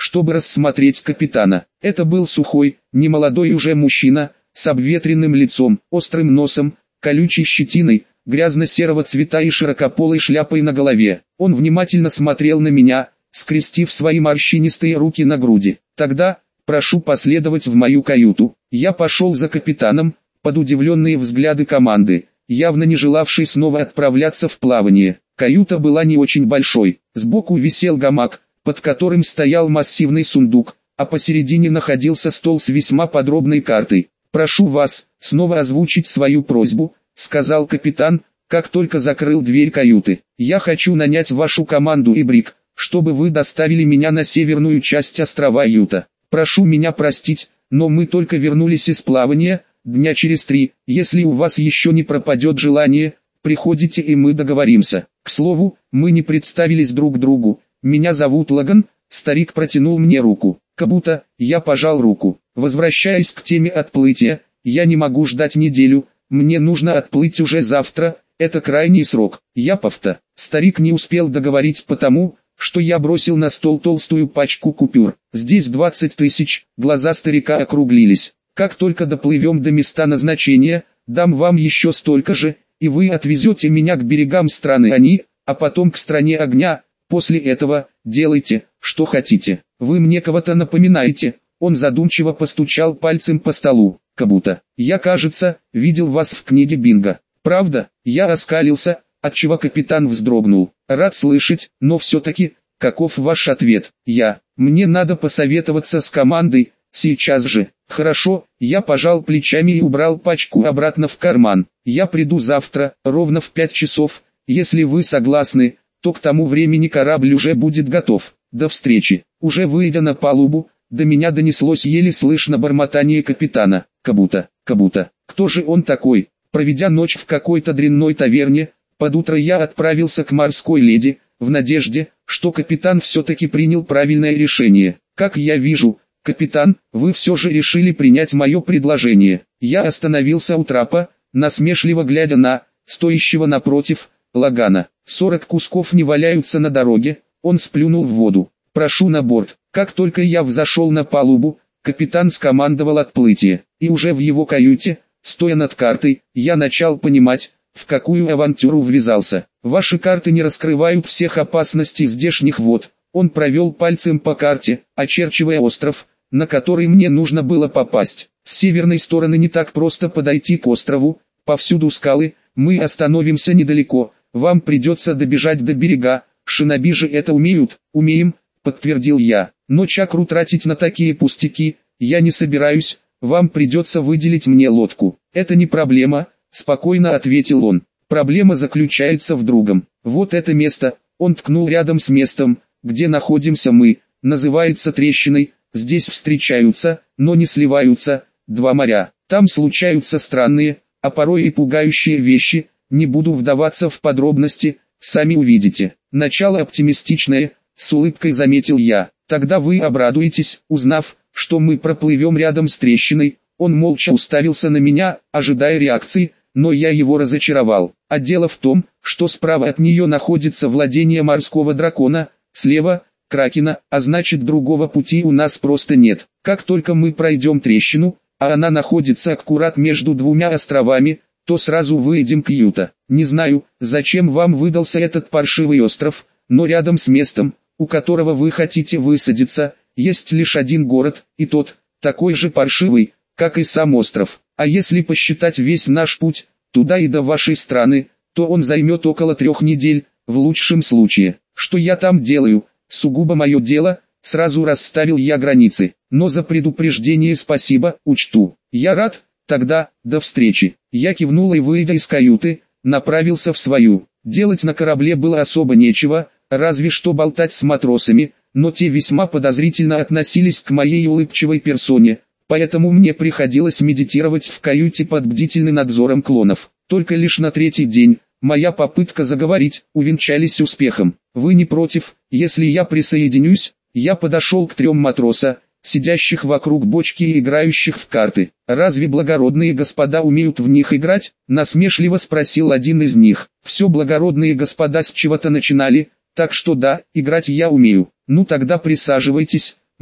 чтобы рассмотреть капитана. Это был сухой, немолодой уже мужчина, с обветренным лицом, острым носом, колючей щетиной, грязно-серого цвета и широкополой шляпой на голове. Он внимательно смотрел на меня, скрестив свои морщинистые руки на груди. «Тогда, прошу последовать в мою каюту». Я пошел за капитаном, под удивленные взгляды команды, явно не желавшей снова отправляться в плавание. Каюта была не очень большой, сбоку висел гамак, под которым стоял массивный сундук, а посередине находился стол с весьма подробной картой. «Прошу вас, снова озвучить свою просьбу», — сказал капитан, как только закрыл дверь каюты. «Я хочу нанять вашу команду и брик, чтобы вы доставили меня на северную часть острова Юта. Прошу меня простить, но мы только вернулись из плавания, дня через три. Если у вас еще не пропадет желание, приходите и мы договоримся». К слову, мы не представились друг другу. «Меня зовут Лаган», старик протянул мне руку. Кабута, я пожал руку. Возвращаясь к теме отплытия, я не могу ждать неделю, мне нужно отплыть уже завтра, это крайний срок. Я повта. Старик не успел договорить потому, что я бросил на стол толстую пачку купюр. Здесь двадцать тысяч, глаза старика округлились. Как только доплывем до места назначения, дам вам еще столько же, и вы отвезете меня к берегам страны Они, а потом к стране огня. После этого, делайте, что хотите. Вы мне кого-то напоминаете. Он задумчиво постучал пальцем по столу. Кабута, я, кажется, видел вас в книге Бинго. Правда? Я оскалился, отчего капитан вздрогнул. Рад слышать, но все-таки, каков ваш ответ? Я, мне надо посоветоваться с командой, сейчас же. Хорошо, я пожал плечами и убрал пачку обратно в карман. Я приду завтра, ровно в пять часов, если вы согласны, то к тому времени корабль уже будет готов. До встречи. Уже выйдя на палубу, до меня донеслось еле слышно бормотание капитана. Кабута, Кабута, кто же он такой? Проведя ночь в какой-то дрянной таверне, под утро я отправился к морской леди, в надежде, что капитан все-таки принял правильное решение. Как я вижу, капитан, вы все же решили принять мое предложение. Я остановился у трапа, насмешливо глядя на, стоящего напротив, Лагана. Сорок кусков не валяются на дороге, он сплюнул в воду. Прошу на борт. Как только я взошел на палубу, капитан скомандовал отплытие, и уже в его каюте, стоя над картой, я начал понимать, в какую авантюру ввязался. Ваши карты не раскрывают всех опасностей здешних вод. Он провел пальцем по карте, очерчивая остров, на который мне нужно было попасть. С северной стороны не так просто подойти к острову, повсюду скалы, мы остановимся недалеко, вам придется добежать до берега. Шиноби же это умеют, умеем, подтвердил я. Но чакру тратить на такие пустяки, я не собираюсь, вам придется выделить мне лодку. Это не проблема, спокойно ответил он. Проблема заключается в другом. Вот это место, он ткнул рядом с местом, где находимся мы, называется трещиной, здесь встречаются, но не сливаются, два моря. Там случаются странные, а порой и пугающие вещи, не буду вдаваться в подробности, сами увидите. Начало оптимистичное, с улыбкой заметил я. Тогда вы обрадуетесь, узнав, что мы проплывем рядом с трещиной. Он молча уставился на меня, ожидая реакции, но я его разочаровал. А дело в том, что справа от нее находится владение морского дракона, слева – кракена, а значит другого пути у нас просто нет. Как только мы пройдем трещину, а она находится аккурат между двумя островами, то сразу выйдем к Юта. Не знаю, зачем вам выдался этот паршивый остров, но рядом с местом, у которого вы хотите высадиться, есть лишь один город, и тот, такой же паршивый, как и сам остров. А если посчитать весь наш путь, туда и до вашей страны, то он займет около трех недель, в лучшем случае. Что я там делаю, сугубо мое дело, сразу расставил я границы. Но за предупреждение спасибо, учту. Я рад, тогда, до встречи. Я кивнул и, выйдя из каюты, направился в свою. Делать на корабле было особо нечего, разве что болтать с матросами, но те весьма подозрительно относились к моей улыбчивой персоне, поэтому мне приходилось медитировать в каюте под бдительным надзором клонов. Только лишь на третий день, моя попытка заговорить, увенчались успехом. Вы не против, если я присоединюсь? Я подошел к трем матросам, сидящих вокруг бочки и играющих в карты. «Разве благородные господа умеют в них играть?» — насмешливо спросил один из них. «Все благородные господа с чего-то начинали, так что да, играть я умею». «Ну тогда присаживайтесь,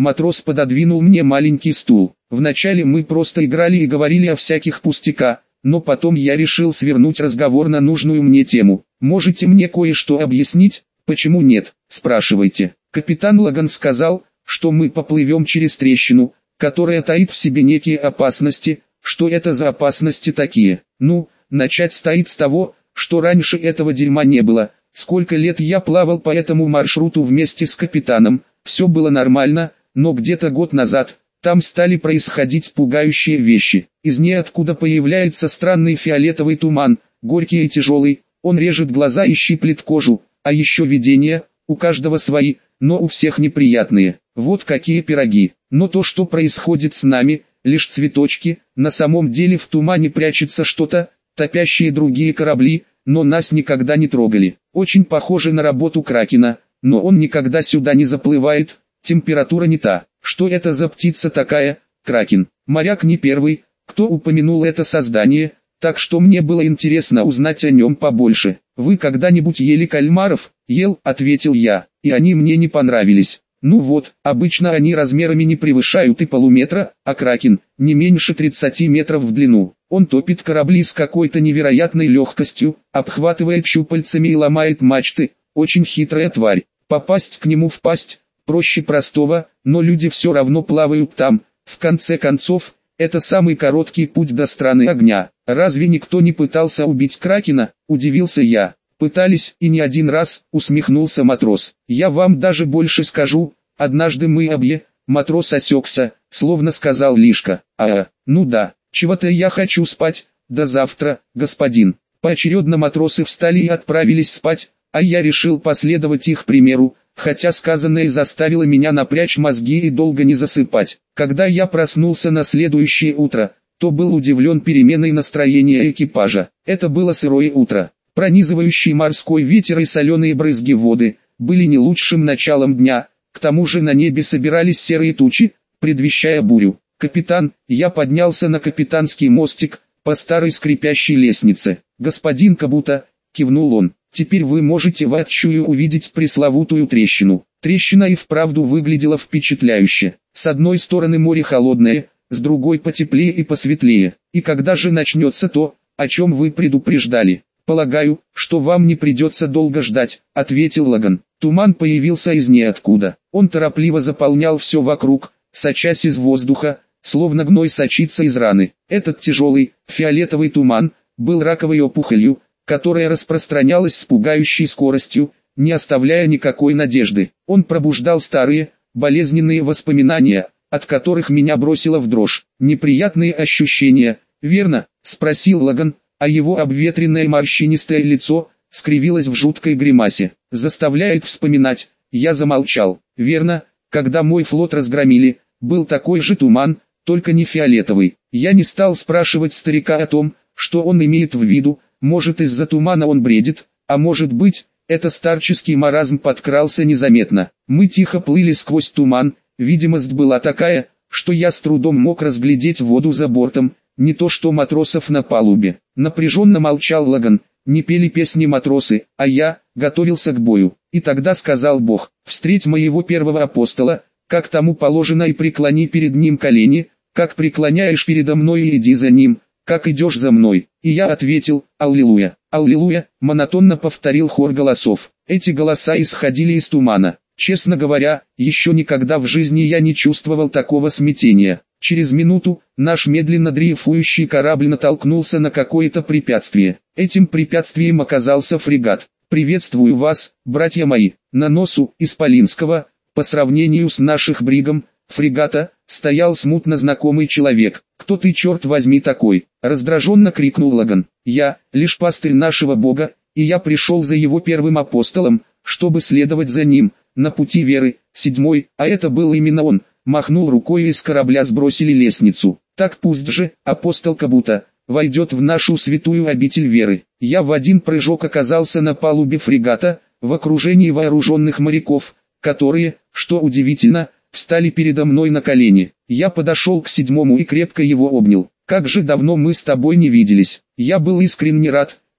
Матрос пододвинул мне маленький стул. Вначале мы просто играли и говорили о всяких пустяках, но потом я решил свернуть разговор на нужную мне тему. Можете мне кое-что объяснить? Почему нет? Спрашивайте. Капитан Лаган сказал, что мы поплывем через трещину, которая таит в себе некие опасности. Что это за опасности такие? Ну, начать стоит с того, что раньше этого дерьма не было. Сколько лет я плавал по этому маршруту вместе с капитаном, все было нормально, но где-то год назад, там стали происходить пугающие вещи. Из ниоткуда появляется странный фиолетовый туман, горький и тяжелый, он режет глаза и щиплет кожу, а еще видения, у каждого свои, но у всех неприятные. Вот какие пироги. Но то, что происходит с нами, лишь цветочки, на самом деле в тумане прячется что-то, топящие другие корабли, но нас никогда не трогали. Очень похоже на работу Кракена, но он никогда сюда не заплывает, температура не та. Что это за птица такая, Кракен? Моряк не первый, кто упомянул это создание, так что мне было интересно узнать о нем побольше. Вы когда-нибудь ели кальмаров? Ел, ответил я, и они мне не понравились. Ну вот, обычно они размерами не превышают и полуметра, а Кракен не меньше тридцати метров в длину. Он топит корабли с какой-то невероятной легкостью, обхватывает щупальцами и ломает мачты. Очень хитрая тварь. Попасть к нему в пасть проще простого, но люди все равно плавают там. В конце концов, это самый короткий путь до страны огня. Разве никто не пытался убить Кракена? Удивился я. Пытались, и не один раз, усмехнулся матрос. Я вам даже больше скажу, однажды мы обе... Матрос осекся, словно сказал лишка. А, ну да, чего-то я хочу спать, до завтра, господин. Поочередно матросы встали и отправились спать, а я решил последовать их примеру, хотя сказанное заставило меня напрячь мозги и долго не засыпать. Когда я проснулся на следующее утро, то был удивлен переменой настроения экипажа. Это было сырое утро. Пронизывающий морской ветер и соленые брызги воды были не лучшим началом дня, к тому же на небе собирались серые тучи, предвещая бурю. «Капитан», я поднялся на капитанский мостик, по старой скрипящей лестнице. «Господин Кабута», кивнул он, «теперь вы можете воочию увидеть пресловутую трещину». Трещина и вправду выглядела впечатляюще. С одной стороны море холодное, с другой потеплее и посветлее. И когда же начнется то, о чем вы предупреждали? «Полагаю, что вам не придется долго ждать», — ответил Лаган. Туман появился из ниоткуда. Он торопливо заполнял все вокруг, сочась из воздуха, словно гной сочится из раны. Этот тяжелый, фиолетовый туман был раковой опухолью, которая распространялась с пугающей скоростью, не оставляя никакой надежды. Он пробуждал старые, болезненные воспоминания, от которых меня бросило в дрожь. «Неприятные ощущения, верно?» — спросил Лаган, а его обветренное морщинистое лицо скривилось в жуткой гримасе. «Заставляет вспоминать». Я замолчал. «Верно, когда мой флот разгромили, был такой же туман, только не фиолетовый». Я не стал спрашивать старика о том, что он имеет в виду. Может, из-за тумана он бредит, а может быть, это старческий маразм подкрался незаметно. Мы тихо плыли сквозь туман, видимость была такая, что я с трудом мог разглядеть воду за бортом, не то что матросов на палубе. Напряженно молчал Лаган, не пели песни матросы, а я готовился к бою. И тогда сказал Бог: «Встреть моего первого апостола, как тому положено, и преклони перед ним колени, как преклоняешь передо мной и иди за ним, как идешь за мной». И я ответил: «Аллилуйя, аллилуйя», монотонно повторил хор голосов. Эти голоса исходили из тумана. Честно говоря, еще никогда в жизни я не чувствовал такого смятения. Через минуту, наш медленно дрейфующий корабль натолкнулся на какое-то препятствие. Этим препятствием оказался фрегат. «Приветствую вас, братья мои». На носу исполинского, по сравнению с наших бригом, фрегата, стоял смутно знакомый человек. «Кто ты, черт возьми, такой?» — раздраженно крикнул Лаган. «Я, лишь пастырь нашего Бога, и я пришел за его первым апостолом, чтобы следовать за ним, на пути веры». Седьмой, а это был именно он, махнул рукой, и с корабля сбросили лестницу. «Так пусть же, апостол Кабута, войдет в нашу святую обитель веры». Я в один прыжок оказался на палубе фрегата, в окружении вооруженных моряков, которые, что удивительно, встали передо мной на колени. Я подошел к седьмому и крепко его обнял. «Как же давно мы с тобой не виделись». Я был искренне рад,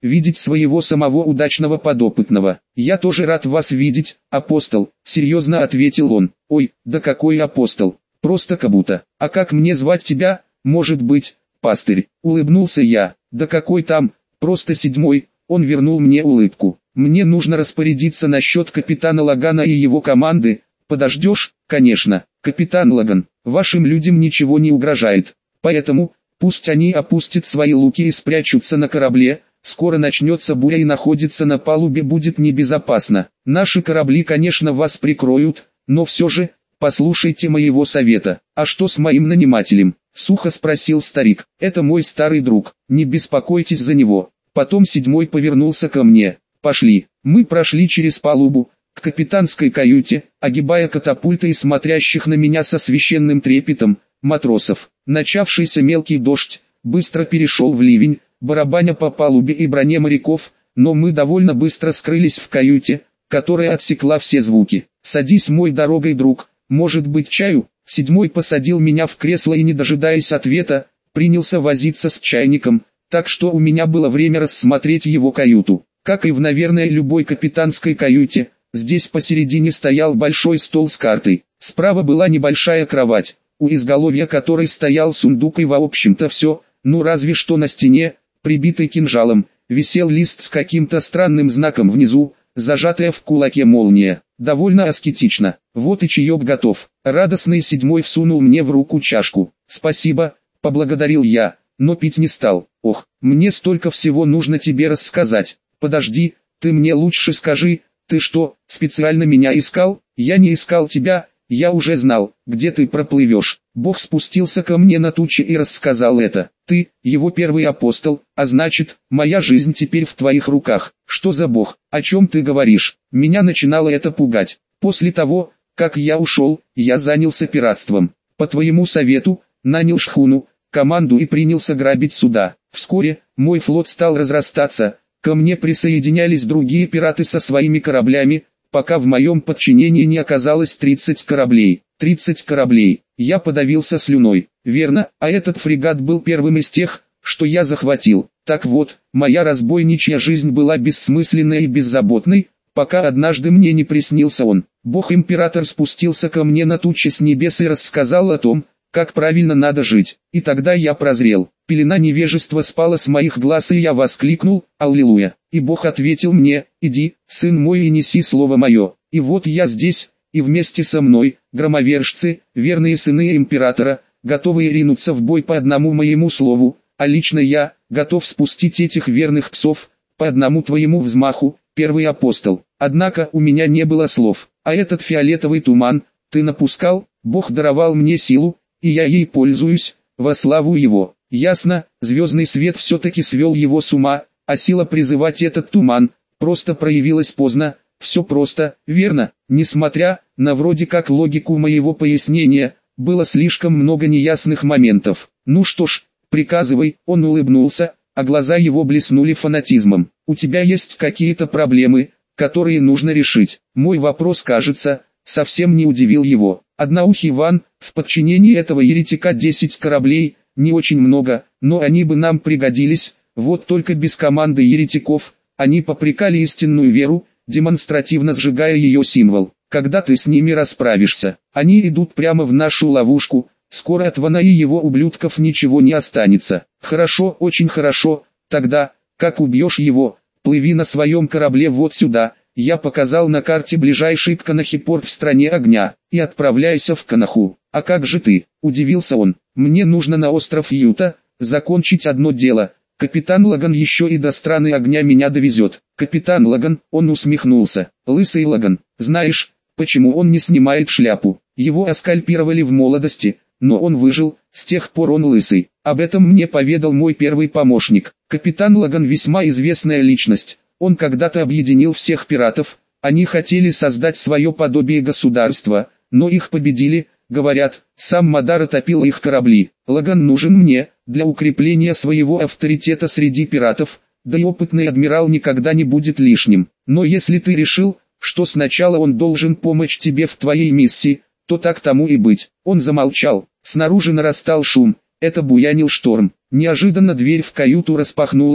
видеть своего самого удачного подопытного. Я тоже рад вас видеть, апостол, серьезно ответил он. Ой, да какой апостол, просто кабута. А как мне звать тебя, может быть, пастырь, улыбнулся я. Да какой там, просто седьмой, он вернул мне улыбку. Мне нужно распорядиться насчет капитана Лагана и его команды. Подождешь? Конечно, капитан Лаган, вашим людям ничего не угрожает. Поэтому, пусть они опустят свои луки и спрячутся на корабле. Скоро начнется буря и находиться на палубе будет небезопасно. Наши корабли, конечно, вас прикроют, но все же, послушайте моего совета. А что с моим нанимателем? Сухо спросил старик. Это мой старый друг, не беспокойтесь за него. Потом седьмой повернулся ко мне. Пошли. Мы прошли через палубу, к капитанской каюте, огибая катапульты и смотрящих на меня со священным трепетом матросов. Начавшийся мелкий дождь быстро перешел в ливень, барабаня по палубе и броне моряков, но мы довольно быстро скрылись в каюте, которая отсекла все звуки. «Садись, мой дорогой друг, может быть чаю?» Седьмой посадил меня в кресло и, не дожидаясь ответа, принялся возиться с чайником, так что у меня было время рассмотреть его каюту. Как и в, наверное, любой капитанской каюте, здесь посередине стоял большой стол с картой. Справа была небольшая кровать, у изголовья которой стоял сундук, и в общем-то все, ну разве что на стене, прибитый кинжалом, висел лист с каким-то странным знаком внизу, зажатая в кулаке молния. Довольно аскетично. Вот и чаек готов. Радостный седьмой всунул мне в руку чашку. «Спасибо», — поблагодарил я, но пить не стал. «Ох, мне столько всего нужно тебе рассказать. Подожди, ты мне лучше скажи, ты что, специально меня искал?» «Я не искал тебя, я уже знал, где ты проплывешь». Бог спустился ко мне на тучи и рассказал это. «Ты, его первый апостол, а значит, моя жизнь теперь в твоих руках». «Что за Бог? О чем ты говоришь?» Меня начинало это пугать. После того, как я ушел, я занялся пиратством. По твоему совету, нанял шхуну, команду и принялся грабить суда. Вскоре, мой флот стал разрастаться, ко мне присоединялись другие пираты со своими кораблями, пока в моем подчинении не оказалось тридцать кораблей. тридцать кораблей. Я подавился слюной. Верно, а этот фрегат был первым из тех, что я захватил. Так вот, моя разбойничья жизнь была бессмысленной и беззаботной, пока однажды мне не приснился он. Бог-император спустился ко мне на тучи с небес и рассказал о том, как правильно надо жить. И тогда я прозрел. Пелена невежества спала с моих глаз, и я воскликнул: «Аллилуйя!» И Бог ответил мне: «Иди, сын мой, и неси слово мое». И вот я здесь, и вместе со мной, громовержцы, верные сыны императора, готовые ринуться в бой по одному моему слову, а лично я, готов спустить этих верных псов, по одному твоему взмаху, первый апостол. Однако у меня не было слов, а этот фиолетовый туман, ты напускал, Бог даровал мне силу, и я ей пользуюсь, во славу его. Ясно, звездный свет все-таки свел его с ума, а сила призывать этот туман, просто проявилась поздно. Все просто, верно, несмотря на вроде как логику моего пояснения, было слишком много неясных моментов. Ну что ж, приказывай. Он улыбнулся, а глаза его блеснули фанатизмом. У тебя есть какие-то проблемы, которые нужно решить. Мой вопрос, кажется, совсем не удивил его. Одноухий Ван, в подчинении этого еретика десять кораблей, не очень много, но они бы нам пригодились, вот только без команды еретиков, они попрекали истинную веру, демонстративно сжигая ее символ. Когда ты с ними расправишься, они идут прямо в нашу ловушку, скоро от Вана и его ублюдков ничего не останется. Хорошо, очень хорошо, тогда, как убьешь его, плыви на своем корабле вот сюда. Я показал на карте ближайший к Канахи порт в стране огня, и отправляйся в Канаху. А как же ты? Удивился он. Мне нужно на остров Юта, закончить одно дело. Капитан Лаган еще и до страны огня меня довезет. Капитан Лаган, он усмехнулся. Лысый Лаган, знаешь, почему он не снимает шляпу? Его оскальпировали в молодости, но он выжил, с тех пор он лысый. Об этом мне поведал мой первый помощник. Капитан Лаган весьма известная личность. Он когда-то объединил всех пиратов, они хотели создать свое подобие государства, но их победили, говорят, сам Мадара топил их корабли. Лаган нужен мне, для укрепления своего авторитета среди пиратов, да и опытный адмирал никогда не будет лишним. Но если ты решил, что сначала он должен помочь тебе в твоей миссии, то так тому и быть. Он замолчал, снаружи нарастал шум, это буянил шторм. Неожиданно дверь в каюту распахнулась,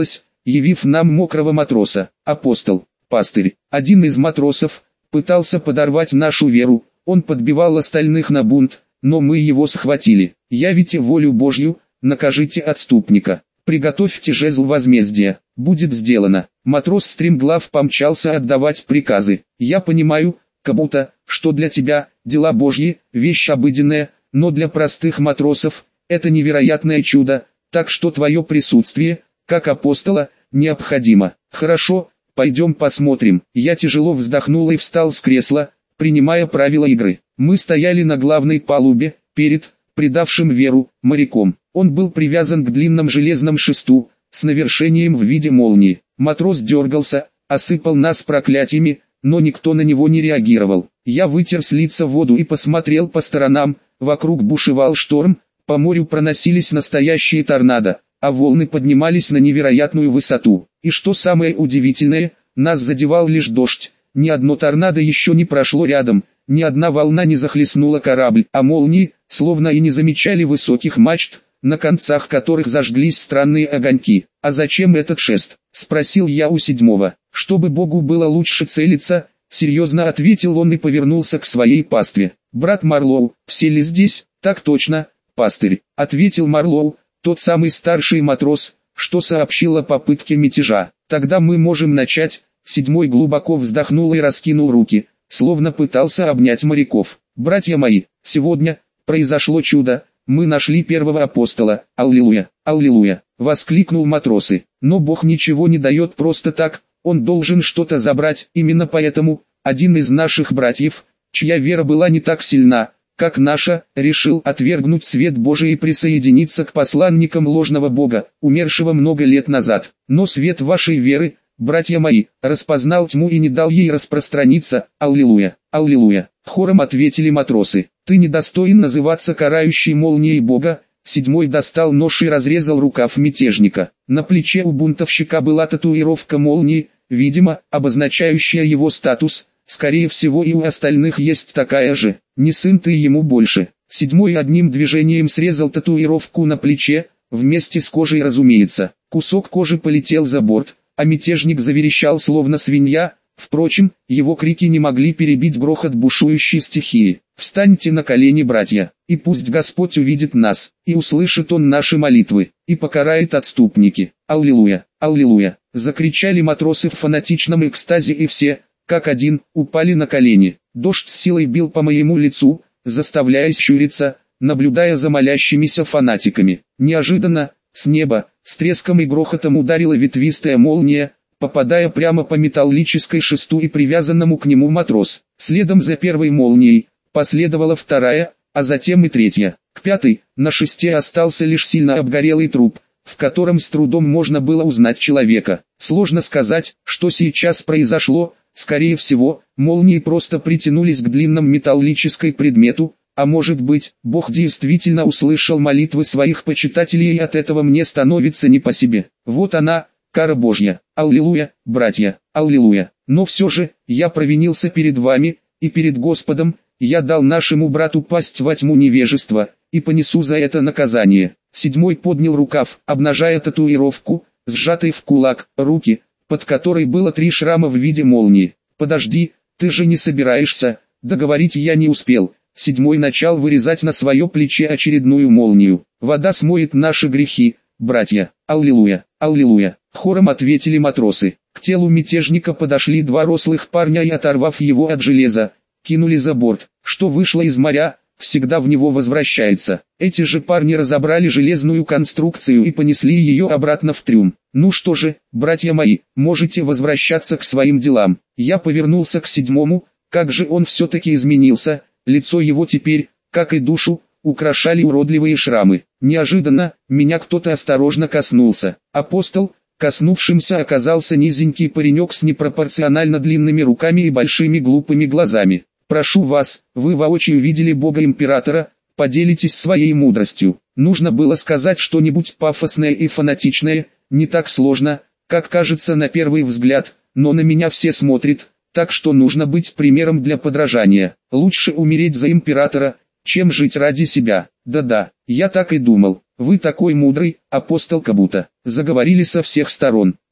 явив нам мокрого матроса. Апостол, пастырь, один из матросов, пытался подорвать нашу веру, он подбивал остальных на бунт, но мы его схватили. Явите волю Божью, накажите отступника. Приготовьте жезл возмездия, будет сделано. Матрос стремглав помчался отдавать приказы. Я понимаю, как-будто, что для тебя, дела Божьи, вещь обыденная, но для простых матросов, это невероятное чудо, так что твое присутствие, как апостола, необходимо. Хорошо, пойдем посмотрим. Я тяжело вздохнул и встал с кресла, принимая правила игры. Мы стояли на главной палубе, перед, предавшим веру, моряком. Он был привязан к длинному железному шесту, с навершением в виде молнии. Матрос дергался, осыпал нас проклятиями, но никто на него не реагировал. Я вытер с лица воду и посмотрел по сторонам, вокруг бушевал шторм, по морю проносились настоящие торнадо, а волны поднимались на невероятную высоту. И что самое удивительное, нас задевал лишь дождь, ни одно торнадо еще не прошло рядом, ни одна волна не захлестнула корабль, а молнии, словно и не замечали высоких мачт, на концах которых зажглись странные огоньки. «А зачем этот шест?» – спросил я у седьмого. «Чтобы Богу было лучше целиться», – серьезно ответил он и повернулся к своей пастве. «Брат Марлоу, все ли здесь?» «Так точно, пастырь», – ответил Марлоу, тот самый старший матрос, что сообщил о попытке мятежа. «Тогда мы можем начать». Седьмой глубоко вздохнул и раскинул руки, словно пытался обнять моряков. «Братья мои, сегодня произошло чудо. Мы нашли первого апостола, аллилуйя, аллилуйя!» — воскликнул матросы. «Но Бог ничего не дает просто так, Он должен что-то забрать. Именно поэтому, один из наших братьев, чья вера была не так сильна, как наша, решил отвергнуть свет Божий и присоединиться к посланникам ложного Бога, умершего много лет назад. Но свет вашей веры, братья мои, распознал тьму и не дал ей распространиться, аллилуйя, аллилуйя!» Хором ответили матросы. «Ты недостоин называться карающей молнией Бога». Седьмой достал нож и разрезал рукав мятежника. На плече у бунтовщика была татуировка молнии, видимо, обозначающая его статус. Скорее всего и у остальных есть такая же. Не сын ты ему больше. Седьмой одним движением срезал татуировку на плече, вместе с кожей, разумеется. Кусок кожи полетел за борт, а мятежник заверещал словно свинья. Впрочем, его крики не могли перебить грохот бушующей стихии. «Встаньте на колени, братья, и пусть Господь увидит нас, и услышит Он наши молитвы, и покарает отступники. Аллилуйя, аллилуйя!» Закричали матросы в фанатичном экстазе, и все, как один, упали на колени. Дождь с силой бил по моему лицу, заставляя щуриться, наблюдая за молящимися фанатиками. Неожиданно, с неба, с треском и грохотом ударила ветвистая молния, попадая прямо по металлической шесту и привязанному к нему матрос. Следом за первой молнией последовала вторая, а затем и третья. К пятой, на шесте остался лишь сильно обгорелый труп, в котором с трудом можно было узнать человека. Сложно сказать, что сейчас произошло. Скорее всего, молнии просто притянулись к длинному металлической предмету, а может быть, Бог действительно услышал молитвы своих почитателей, и от этого мне становится не по себе. Вот она, кара Божья. Аллилуйя, братья, аллилуйя. Но все же, я провинился перед вами, и перед Господом. Я дал нашему брату пасть во тьму невежества, и понесу за это наказание. Седьмой поднял рукав, обнажая татуировку, сжатой в кулак, руки, под которой было три шрама в виде молнии. «Подожди, ты же не собираешься?» Договорить я не успел. Седьмой начал вырезать на свое плече очередную молнию. «Вода смоет наши грехи, братья, аллилуйя, аллилуйя!» Хором ответили матросы. К телу мятежника подошли два рослых парня и, оторвав его от железа, кинули за борт. Что вышло из моря, всегда в него возвращается. Эти же парни разобрали железную конструкцию и понесли ее обратно в трюм. «Ну что же, братья мои, можете возвращаться к своим делам». Я повернулся к седьмому. Как же он все-таки изменился. Лицо его теперь, как и душу, украшали уродливые шрамы. Неожиданно, меня кто-то осторожно коснулся. Апостол, коснувшимся оказался низенький паренек с непропорционально длинными руками и большими глупыми глазами. «Прошу вас, вы воочию видели Бога Императора, поделитесь своей мудростью». Нужно было сказать что-нибудь пафосное и фанатичное, не так сложно, как кажется на первый взгляд, но на меня все смотрят, так что нужно быть примером для подражания. Лучше умереть за Императора, чем жить ради себя. Да-да, я так и думал. Вы такой мудрый, апостол, как будто. Заговорили со всех сторон.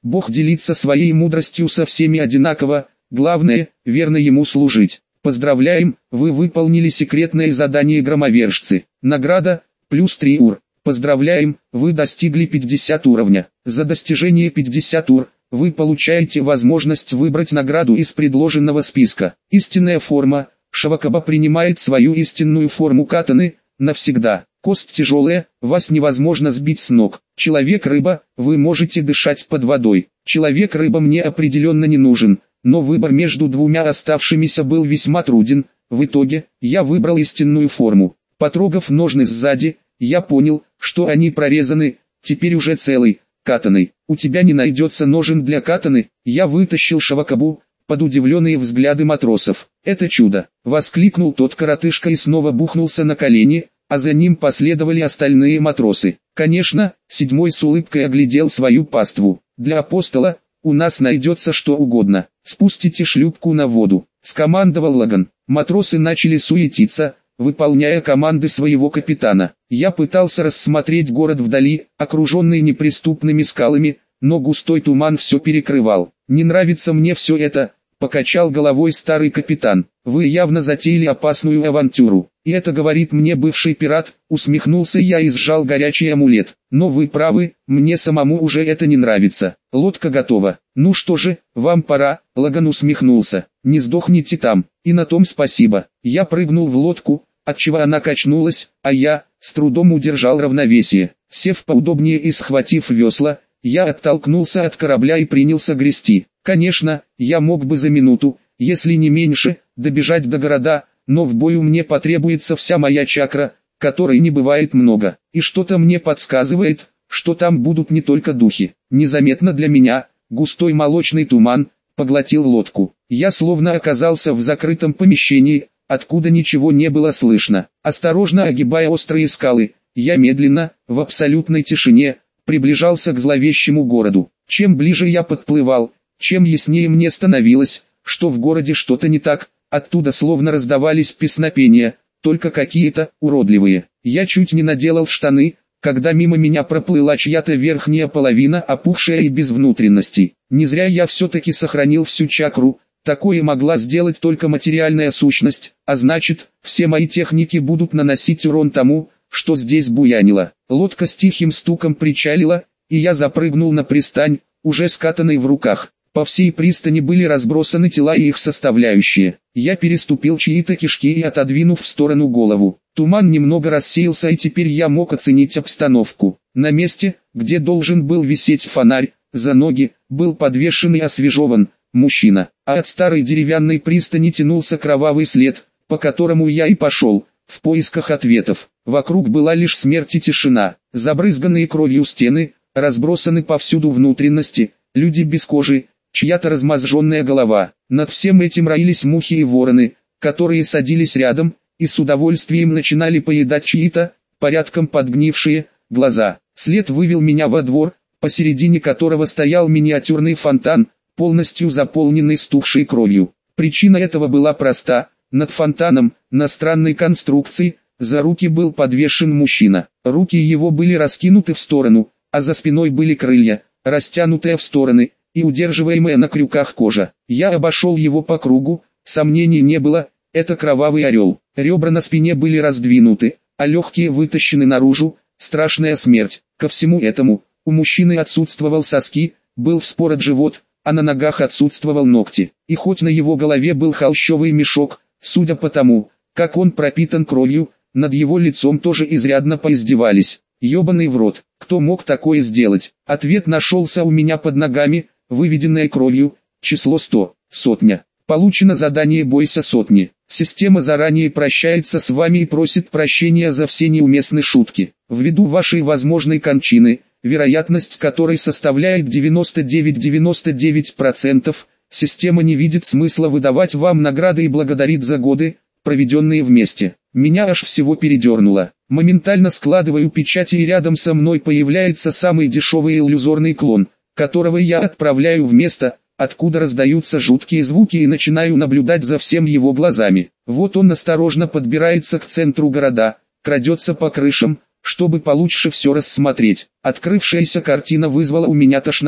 Бог делится своей мудростью со всеми одинаково, главное, верно ему служить. Поздравляем, вы выполнили секретное задание громовержцы. Награда, плюс три ур. Поздравляем, вы достигли пятидесятого уровня. За достижение пятидесятого ур, вы получаете возможность выбрать награду из предложенного списка. Истинная форма. Шавакаба принимает свою истинную форму катаны, навсегда. Кость тяжелая, вас невозможно сбить с ног. Человек-рыба, вы можете дышать под водой. Человек-рыба мне определенно не нужен, но выбор между двумя оставшимися был весьма труден. В итоге, я выбрал истинную форму. Потрогав ножны сзади, я понял, что они прорезаны, теперь уже целый, катаной. У тебя не найдется ножен для катаны? Я вытащил шавакабу, под удивленные взгляды матросов. Это чудо! Воскликнул тот коротышка и снова бухнулся на колени, а за ним последовали остальные матросы. Конечно, седьмой с улыбкой оглядел свою паству. Для апостола, у нас найдется что угодно. Спустите шлюпку на воду, скомандовал Лаган. Матросы начали суетиться, выполняя команды своего капитана. Я пытался рассмотреть город вдали, окруженный неприступными скалами, но густой туман все перекрывал. Не нравится мне все это, покачал головой старый капитан. Вы явно затеяли опасную авантюру. И это говорит мне бывший пират, усмехнулся я и сжал горячий амулет. Но вы правы, мне самому уже это не нравится. Лодка готова. Ну что же, вам пора, Лаган усмехнулся. Не сдохните там, и на том спасибо. Я прыгнул в лодку, отчего она качнулась, а я, с трудом удержал равновесие. Сев поудобнее и схватив весла, я оттолкнулся от корабля и принялся грести. Конечно, я мог бы за минуту, если не меньше, добежать до города, но в бою мне потребуется вся моя чакра, которой не бывает много. И что-то мне подсказывает, что там будут не только духи. Незаметно для меня, густой молочный туман поглотил лодку. Я словно оказался в закрытом помещении, откуда ничего не было слышно. Осторожно огибая острые скалы, я медленно, в абсолютной тишине, приближался к зловещему городу. Чем ближе я подплывал, чем яснее мне становилось, что в городе что-то не так. Оттуда словно раздавались песнопения, только какие-то уродливые. Я чуть не наделал штаны, когда мимо меня проплыла чья-то верхняя половина, опухшая и без внутренностей. Не зря я все-таки сохранил всю чакру, такое могла сделать только материальная сущность, а значит, все мои техники будут наносить урон тому, что здесь буянило. Лодка с тихим стуком причалила, и я запрыгнул на пристань, уже скатанной в руках. По всей пристани были разбросаны тела и их составляющие. Я переступил чьи-то кишки и отодвинув в сторону голову. Туман немного рассеялся, и теперь я мог оценить обстановку. На месте, где должен был висеть фонарь, за ноги, был подвешен и освежеван мужчина. А от старой деревянной пристани тянулся кровавый след, по которому я и пошел, в поисках ответов. Вокруг была лишь смерть и тишина. Забрызганные кровью стены, разбросаны повсюду внутренности, люди без кожи, чья-то размозженная голова. Над всем этим роились мухи и вороны, которые садились рядом, и с удовольствием начинали поедать чьи-то, порядком подгнившие, глаза. След вывел меня во двор, посередине которого стоял миниатюрный фонтан, полностью заполненный стухшей кровью. Причина этого была проста: над фонтаном, на странной конструкции, за руки был подвешен мужчина. Руки его были раскинуты в сторону, а за спиной были крылья, растянутые в стороны, и удерживаемая на крюках кожа. Я обошел его по кругу, сомнений не было, это кровавый орел. Ребра на спине были раздвинуты, а легкие вытащены наружу, страшная смерть. Ко всему этому, у мужчины отсутствовал соски, был вспорот живот, а на ногах отсутствовал ногти. И хоть на его голове был холщовый мешок, судя по тому, как он пропитан кровью, над его лицом тоже изрядно поиздевались. Ёбаный в рот, кто мог такое сделать? Ответ нашелся у меня под ногами, выведенное кровью, число сто, сотня. Получено задание «Бойся сотни». Система заранее прощается с вами и просит прощения за все неуместные шутки. Ввиду вашей возможной кончины, вероятность которой составляет девяносто девять целых девяносто девять сотых процента, система не видит смысла выдавать вам награды и благодарит за годы, проведенные вместе. Меня аж всего передернуло. Моментально складываю печати, и рядом со мной появляется самый дешевый иллюзорный клон, которого я отправляю в место, откуда раздаются жуткие звуки, и начинаю наблюдать за всем его глазами. Вот он осторожно подбирается к центру города, крадется по крышам, чтобы получше все рассмотреть. Открывшаяся картина вызвала у меня тошноту.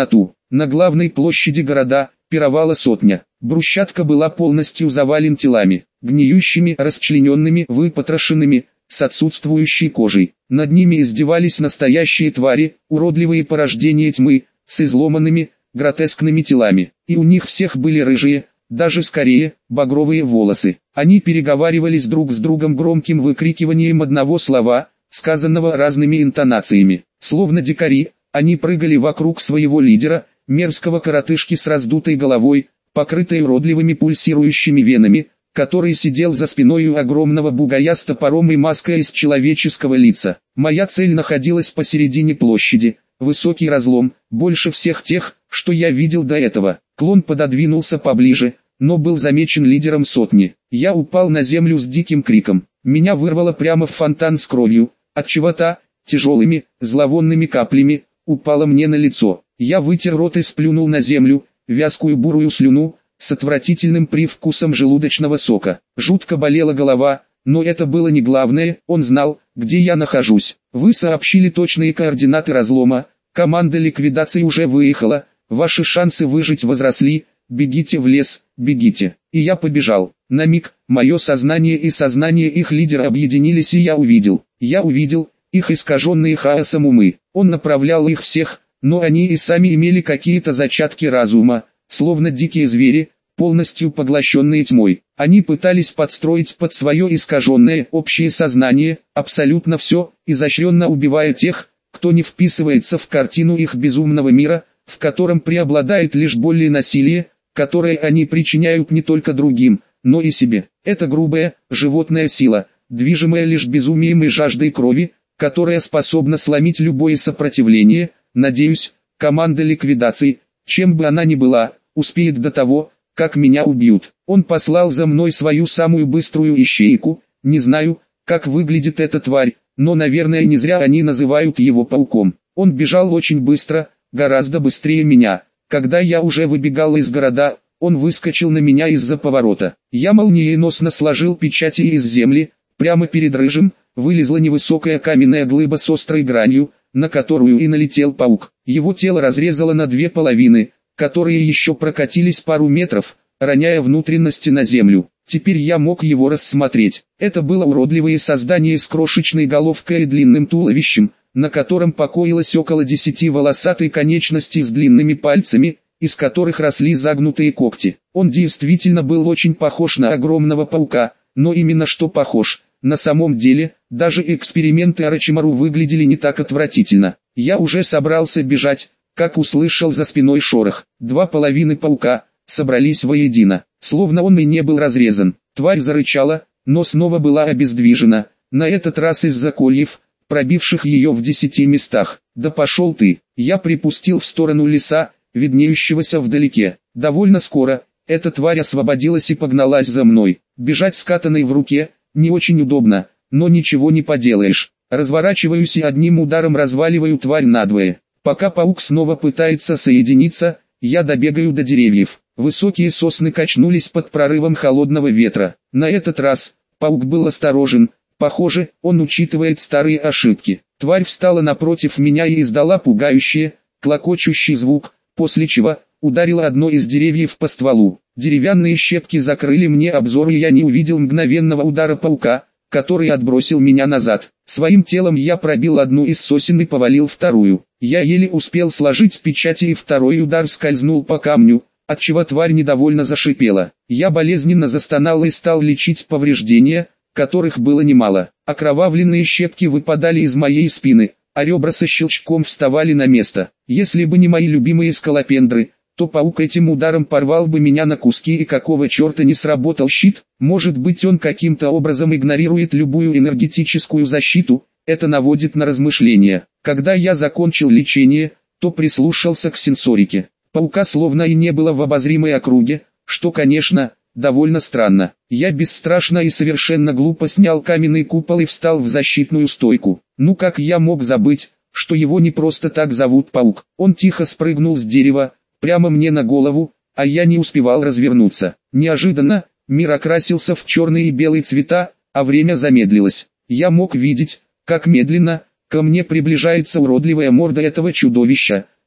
На главной площади города пировала сотня. Брусчатка была полностью завален телами, гниющими, расчлененными, выпотрошенными, с отсутствующей кожей. Над ними издевались настоящие твари, уродливые порождения тьмы, с изломанными, гротескными телами. И у них всех были рыжие, даже скорее, багровые волосы. Они переговаривались друг с другом громким выкрикиванием одного слова, сказанного разными интонациями. Словно дикари, они прыгали вокруг своего лидера, мерзкого коротышки с раздутой головой, покрытой уродливыми пульсирующими венами, который сидел за спиной у огромного бугая с топором и маской из человеческого лица. Моя цель находилась посередине площади, высокий разлом, больше всех тех, что я видел до этого. Клон пододвинулся поближе, но был замечен лидером сотни. Я упал на землю с диким криком. Меня вырвало прямо в фонтан с кровью, отчего та, тяжелыми, зловонными каплями, упала мне на лицо. Я вытер рот и сплюнул на землю, вязкую бурую слюну, с отвратительным привкусом желудочного сока. Жутко болела голова, но это было не главное, он знал, где я нахожусь. Вы сообщили точные координаты разлома, команда ликвидации уже выехала, ваши шансы выжить возросли, бегите в лес, бегите. И я побежал. На миг, мое сознание и сознание их лидера объединились, и я увидел, я увидел, их искаженные хаосом умы. Он направлял их всех, но они и сами имели какие-то зачатки разума, словно дикие звери, полностью поглощенные тьмой. Они пытались подстроить под свое искаженное общее сознание абсолютно все, изощренно убивая тех, кто не вписывается в картину их безумного мира, в котором преобладает лишь боль и насилие, которое они причиняют не только другим, но и себе. Это грубая, животная сила, движимая лишь безумием и жаждой крови, которая способна сломить любое сопротивление. Надеюсь, команда ликвидации, чем бы она ни была, успеет до того, как меня убьют. Он послал за мной свою самую быструю ищейку. Не знаю, как выглядит эта тварь, но, наверное, не зря они называют его пауком. Он бежал очень быстро, гораздо быстрее меня. Когда я уже выбегал из города, он выскочил на меня из-за поворота. Я молниеносно сложил печати из земли. Прямо перед рыжим вылезла невысокая каменная глыба с острой гранью, на которую и налетел паук. Его тело разрезало на две половины, которые еще прокатились пару метров, роняя внутренности на землю. Теперь я мог его рассмотреть. Это было уродливое создание с крошечной головкой и длинным туловищем, на котором покоилось около десяти волосатой конечностей с длинными пальцами, из которых росли загнутые когти. Он действительно был очень похож на огромного паука, но именно что похож. На самом деле, даже эксперименты Орочимару выглядели не так отвратительно. Я уже собрался бежать, как услышал за спиной шорох. Два половины паука собрались воедино, словно он и не был разрезан. Тварь зарычала, но снова была обездвижена, на этот раз из-за кольев, пробивших ее в десяти местах. «Да пошел ты!» Я припустил в сторону леса, виднеющегося вдалеке. Довольно скоро, эта тварь освободилась и погналась за мной. Бежать с катаной в руке не очень удобно, но ничего не поделаешь. Разворачиваюсь и одним ударом разваливаю тварь надвое. Пока паук снова пытается соединиться, я добегаю до деревьев. Высокие сосны качнулись под прорывом холодного ветра. На этот раз паук был осторожен. Похоже, он учитывает старые ошибки. Тварь встала напротив меня и издала пугающий, клокочущий звук, после чего ударила одно из деревьев по стволу. Деревянные щепки закрыли мне обзор, и я не увидел мгновенного удара паука, который отбросил меня назад. Своим телом я пробил одну из сосен и повалил вторую. Я еле успел сложить печати, и второй удар скользнул по камню, отчего тварь недовольно зашипела. Я болезненно застонал и стал лечить повреждения, которых было немало. Окровавленные щепки выпадали из моей спины, а ребра со щелчком вставали на место. Если бы не мои любимые скалопендры, то паук этим ударом порвал бы меня на куски, и какого черта не сработал щит. Может быть, он каким-то образом игнорирует любую энергетическую защиту. Это наводит на размышления. Когда я закончил лечение, то прислушался к сенсорике. Паука словно и не было в обозримой округе, что, конечно, довольно странно. Я бесстрашно и совершенно глупо снял каменный купол и встал в защитную стойку. Ну как я мог забыть, что его не просто так зовут Паук? Он тихо спрыгнул с дерева, прямо мне на голову, а я не успевал развернуться. Неожиданно, мир окрасился в черные и белые цвета, а время замедлилось. Я мог видеть, как медленно ко мне приближается уродливая морда этого чудовища,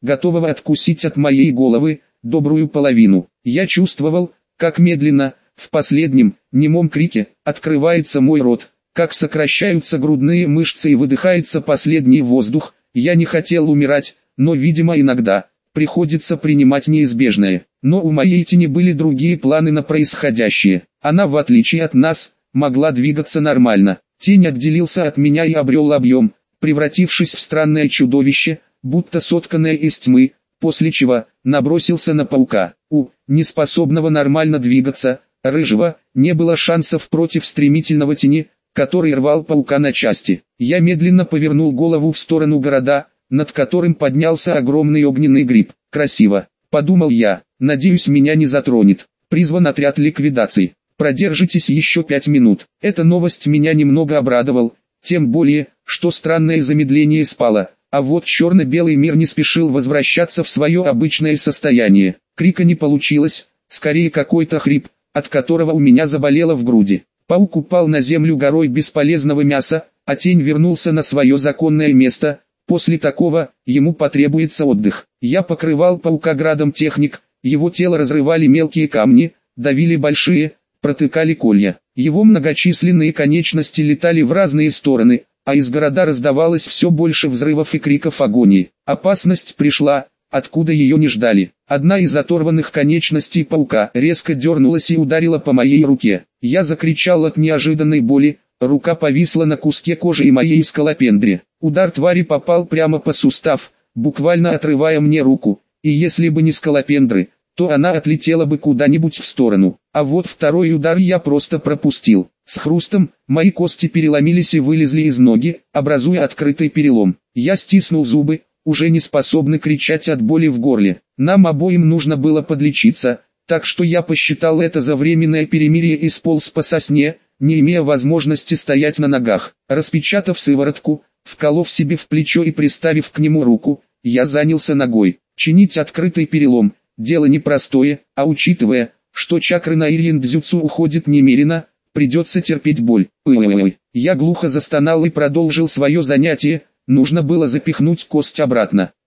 готового откусить от моей головы добрую половину. Я чувствовал, как медленно, в последнем, немом крике, открывается мой рот, как сокращаются грудные мышцы и выдыхается последний воздух. Я не хотел умирать, но, видимо, иногда приходится принимать неизбежное. Но у моей тени были другие планы на происходящее. Она, в отличие от нас, могла двигаться нормально. Тень отделился от меня и обрел объем, превратившись в странное чудовище, будто сотканное из тьмы, после чего набросился на паука. У неспособного нормально двигаться рыжего не было шансов против стремительного тени, который рвал паука на части. Я медленно повернул голову в сторону города, над которым поднялся огромный огненный гриб. Красиво, подумал я, надеюсь, меня не затронет. Призван отряд ликвидации. Продержитесь еще пять минут. Эта новость меня немного обрадовала, тем более, что странное замедление спало, а вот черно-белый мир не спешил возвращаться в свое обычное состояние. Крика не получилось, скорее какой-то хрип, от которого у меня заболело в груди. Паук упал на землю горой бесполезного мяса, а тень вернулся на свое законное место. После такого, ему потребуется отдых. Я покрывал паука градом техник, его тело разрывали мелкие камни, давили большие, протыкали колья. Его многочисленные конечности летали в разные стороны, а из города раздавалось все больше взрывов и криков агонии. Опасность пришла, откуда ее не ждали. Одна из оторванных конечностей паука резко дернулась и ударила по моей руке. Я закричал от неожиданной боли, рука повисла на куске кожи и моей скалопендре. Удар твари попал прямо по сустав, буквально отрывая мне руку, и если бы не скалопендры, то она отлетела бы куда-нибудь в сторону. А вот второй удар я просто пропустил. С хрустом, мои кости переломились и вылезли из ноги, образуя открытый перелом. Я стиснул зубы, уже не способный кричать от боли в горле. Нам обоим нужно было подлечиться, так что я посчитал это за временное перемирие и сполз по сосне, не имея возможности стоять на ногах. Распечатав сыворотку, вколов себе в плечо и приставив к нему руку, я занялся ногой. Чинить открытый перелом – дело непростое, а учитывая, что чакры на Ирьян-дзюцу уходит немерено, придется терпеть боль. Ой-ой-ой. Я глухо застонал и продолжил свое занятие, нужно было запихнуть кость обратно.